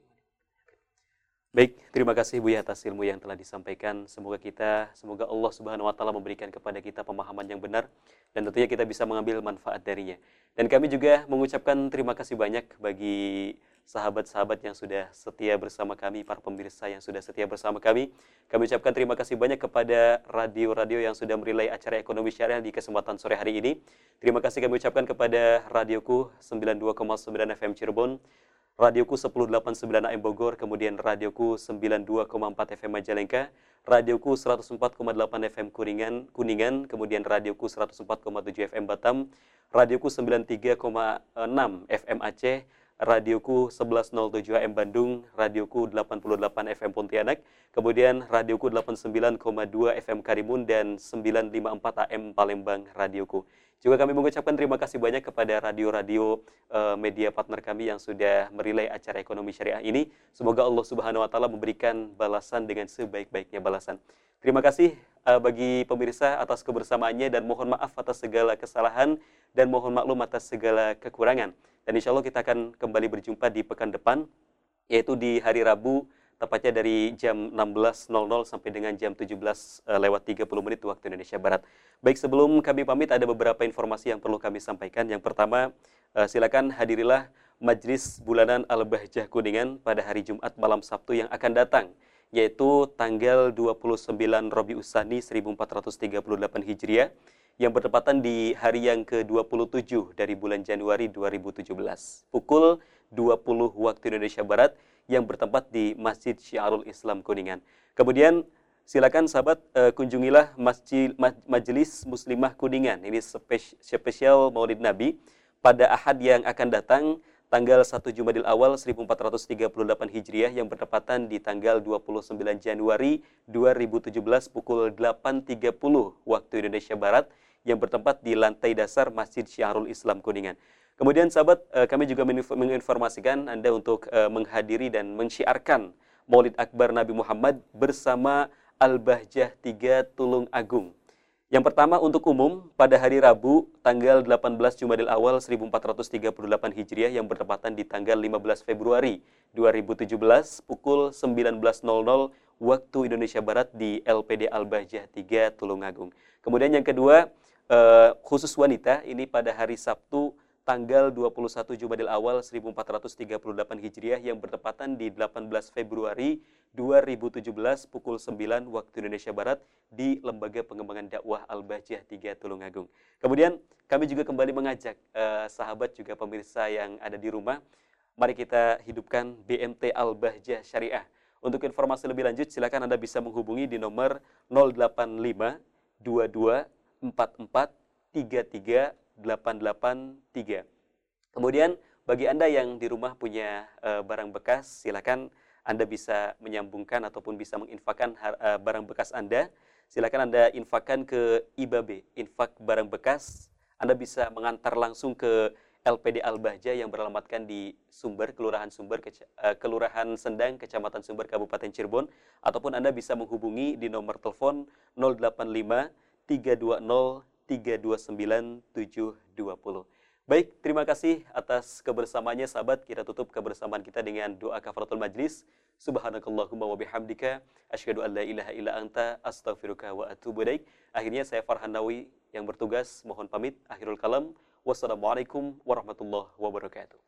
Baik, terima kasih Buya atas ilmu yang telah disampaikan. Semoga kita, semoga Allah Subhanahu wa taala memberikan kepada kita pemahaman yang benar dan tentunya kita bisa mengambil manfaat darinya. Dan kami juga mengucapkan terima kasih banyak bagi sahabat-sahabat yang sudah setia bersama kami, para pemirsa yang sudah setia bersama kami. Kami ucapkan terima kasih banyak kepada radio-radio yang sudah merilai acara Ekonomi Syariah di kesempatan sore hari ini. Terima kasih kami ucapkan kepada Radioku sembilan puluh dua koma sembilan F M Cirebon, Radioku sepuluh delapan puluh sembilan A M Bogor, kemudian Radioku sembilan puluh dua koma empat F M Majalengka, Radioku seratus empat koma delapan F M Kuningan, Kuningan, kemudian Radioku seratus empat koma tujuh F M Batam, Radioku sembilan puluh tiga koma enam F M Aceh, Radioku sebelas nol tujuh A M Bandung, Radioku delapan puluh delapan F M Pontianak, kemudian Radioku delapan puluh sembilan koma dua F M Karimun, dan sembilan lima empat A M Palembang Radioku. Juga kami mengucapkan terima kasih banyak kepada radio-radio uh, media partner kami yang sudah merilai acara Ekonomi Syariah ini. Semoga Allah Subhanahu wa taala memberikan balasan dengan sebaik-baiknya balasan. Terima kasih uh, bagi pemirsa atas kebersamaannya, dan mohon maaf atas segala kesalahan dan mohon maklum atas segala kekurangan. Dan insya Allah kita akan kembali berjumpa di pekan depan, yaitu di hari Rabu, tepatnya dari jam enam belas nol nol sampai dengan jam tujuh belas lewat tiga puluh menit waktu Indonesia Barat. Baik, sebelum kami pamit ada beberapa informasi yang perlu kami sampaikan. Yang pertama, silakan hadirilah Majlis Bulanan Al-Bahjah Kuningan pada hari Jumat malam Sabtu yang akan datang, yaitu tanggal dua puluh sembilan Rabiul Tsani seribu empat ratus tiga puluh delapan Hijriah, yang bertepatan di hari yang ke dua puluh tujuh dari bulan Januari dua ribu tujuh belas. Pukul dua puluh waktu Indonesia Barat, yang bertempat di Masjid Syiarul Islam Kuningan. Kemudian silakan sahabat uh, kunjungilah Masjid Majelis Muslimah Kuningan. Ini spesial Maulid Nabi pada Ahad yang akan datang tanggal satu Jumadil Awal seribu empat ratus tiga puluh delapan Hijriah, yang bertepatan di tanggal dua puluh sembilan Januari dua ribu tujuh belas pukul delapan tiga puluh waktu Indonesia Barat, yang bertempat di lantai dasar Masjid Syiarul Islam Kuningan. Kemudian sahabat, kami juga menginformasikan Anda untuk menghadiri dan mensyiarkan Maulid Akbar Nabi Muhammad bersama Al-Bahjah tiga Tulung Agung. Yang pertama untuk umum pada hari Rabu tanggal delapan belas Jumadil Awal seribu empat ratus tiga puluh delapan Hijriah, yang bertepatan di tanggal lima belas Februari dua ribu tujuh belas pukul sembilan belas nol nol waktu Indonesia Barat di L P D Al-Bahjah tiga Tulung Agung. Kemudian yang kedua, khusus wanita, ini pada hari Sabtu tanggal dua puluh satu Jumadil Awal seribu empat ratus tiga puluh delapan Hijriah yang bertepatan di delapan belas Februari dua ribu tujuh belas pukul sembilan waktu Indonesia Barat di Lembaga Pengembangan Dakwah Al-Bahjah tiga Tulungagung. Kemudian kami juga kembali mengajak uh, sahabat juga pemirsa yang ada di rumah, mari kita hidupkan B M T Al-Bahjah Syariah. Untuk informasi lebih lanjut silakan Anda bisa menghubungi di nomor nol delapan lima dua dua empat empat tiga tiga delapan delapan tiga. Kemudian bagi Anda yang di rumah punya uh, barang bekas, silakan Anda bisa menyambungkan ataupun bisa menginfakkan uh, barang bekas Anda. Silakan Anda infakkan ke I B A B, infak barang bekas. Anda bisa mengantar langsung ke L P D Al-Bahjah yang beralamatkan di Sumber, Kelurahan Sumber, Kec- uh, Kelurahan Sendang, Kecamatan Sumber, Kabupaten Cirebon, ataupun Anda bisa menghubungi di nomor telepon nol delapan lima tiga dua nol tiga dua sembilan tujuh dua nol. Baik, terima kasih atas kebersamaannya sahabat. Kita tutup kebersamaan kita dengan doa kafaratul majlis. Subhanakallahumma wa bihamdika asyhadu an la ilaha illa anta astaghfiruka wa atubu ilaik. Akhirnya saya Farhan Nawi yang bertugas mohon pamit. Akhirul kalam. Wassalamualaikum warahmatullahi wabarakatuh.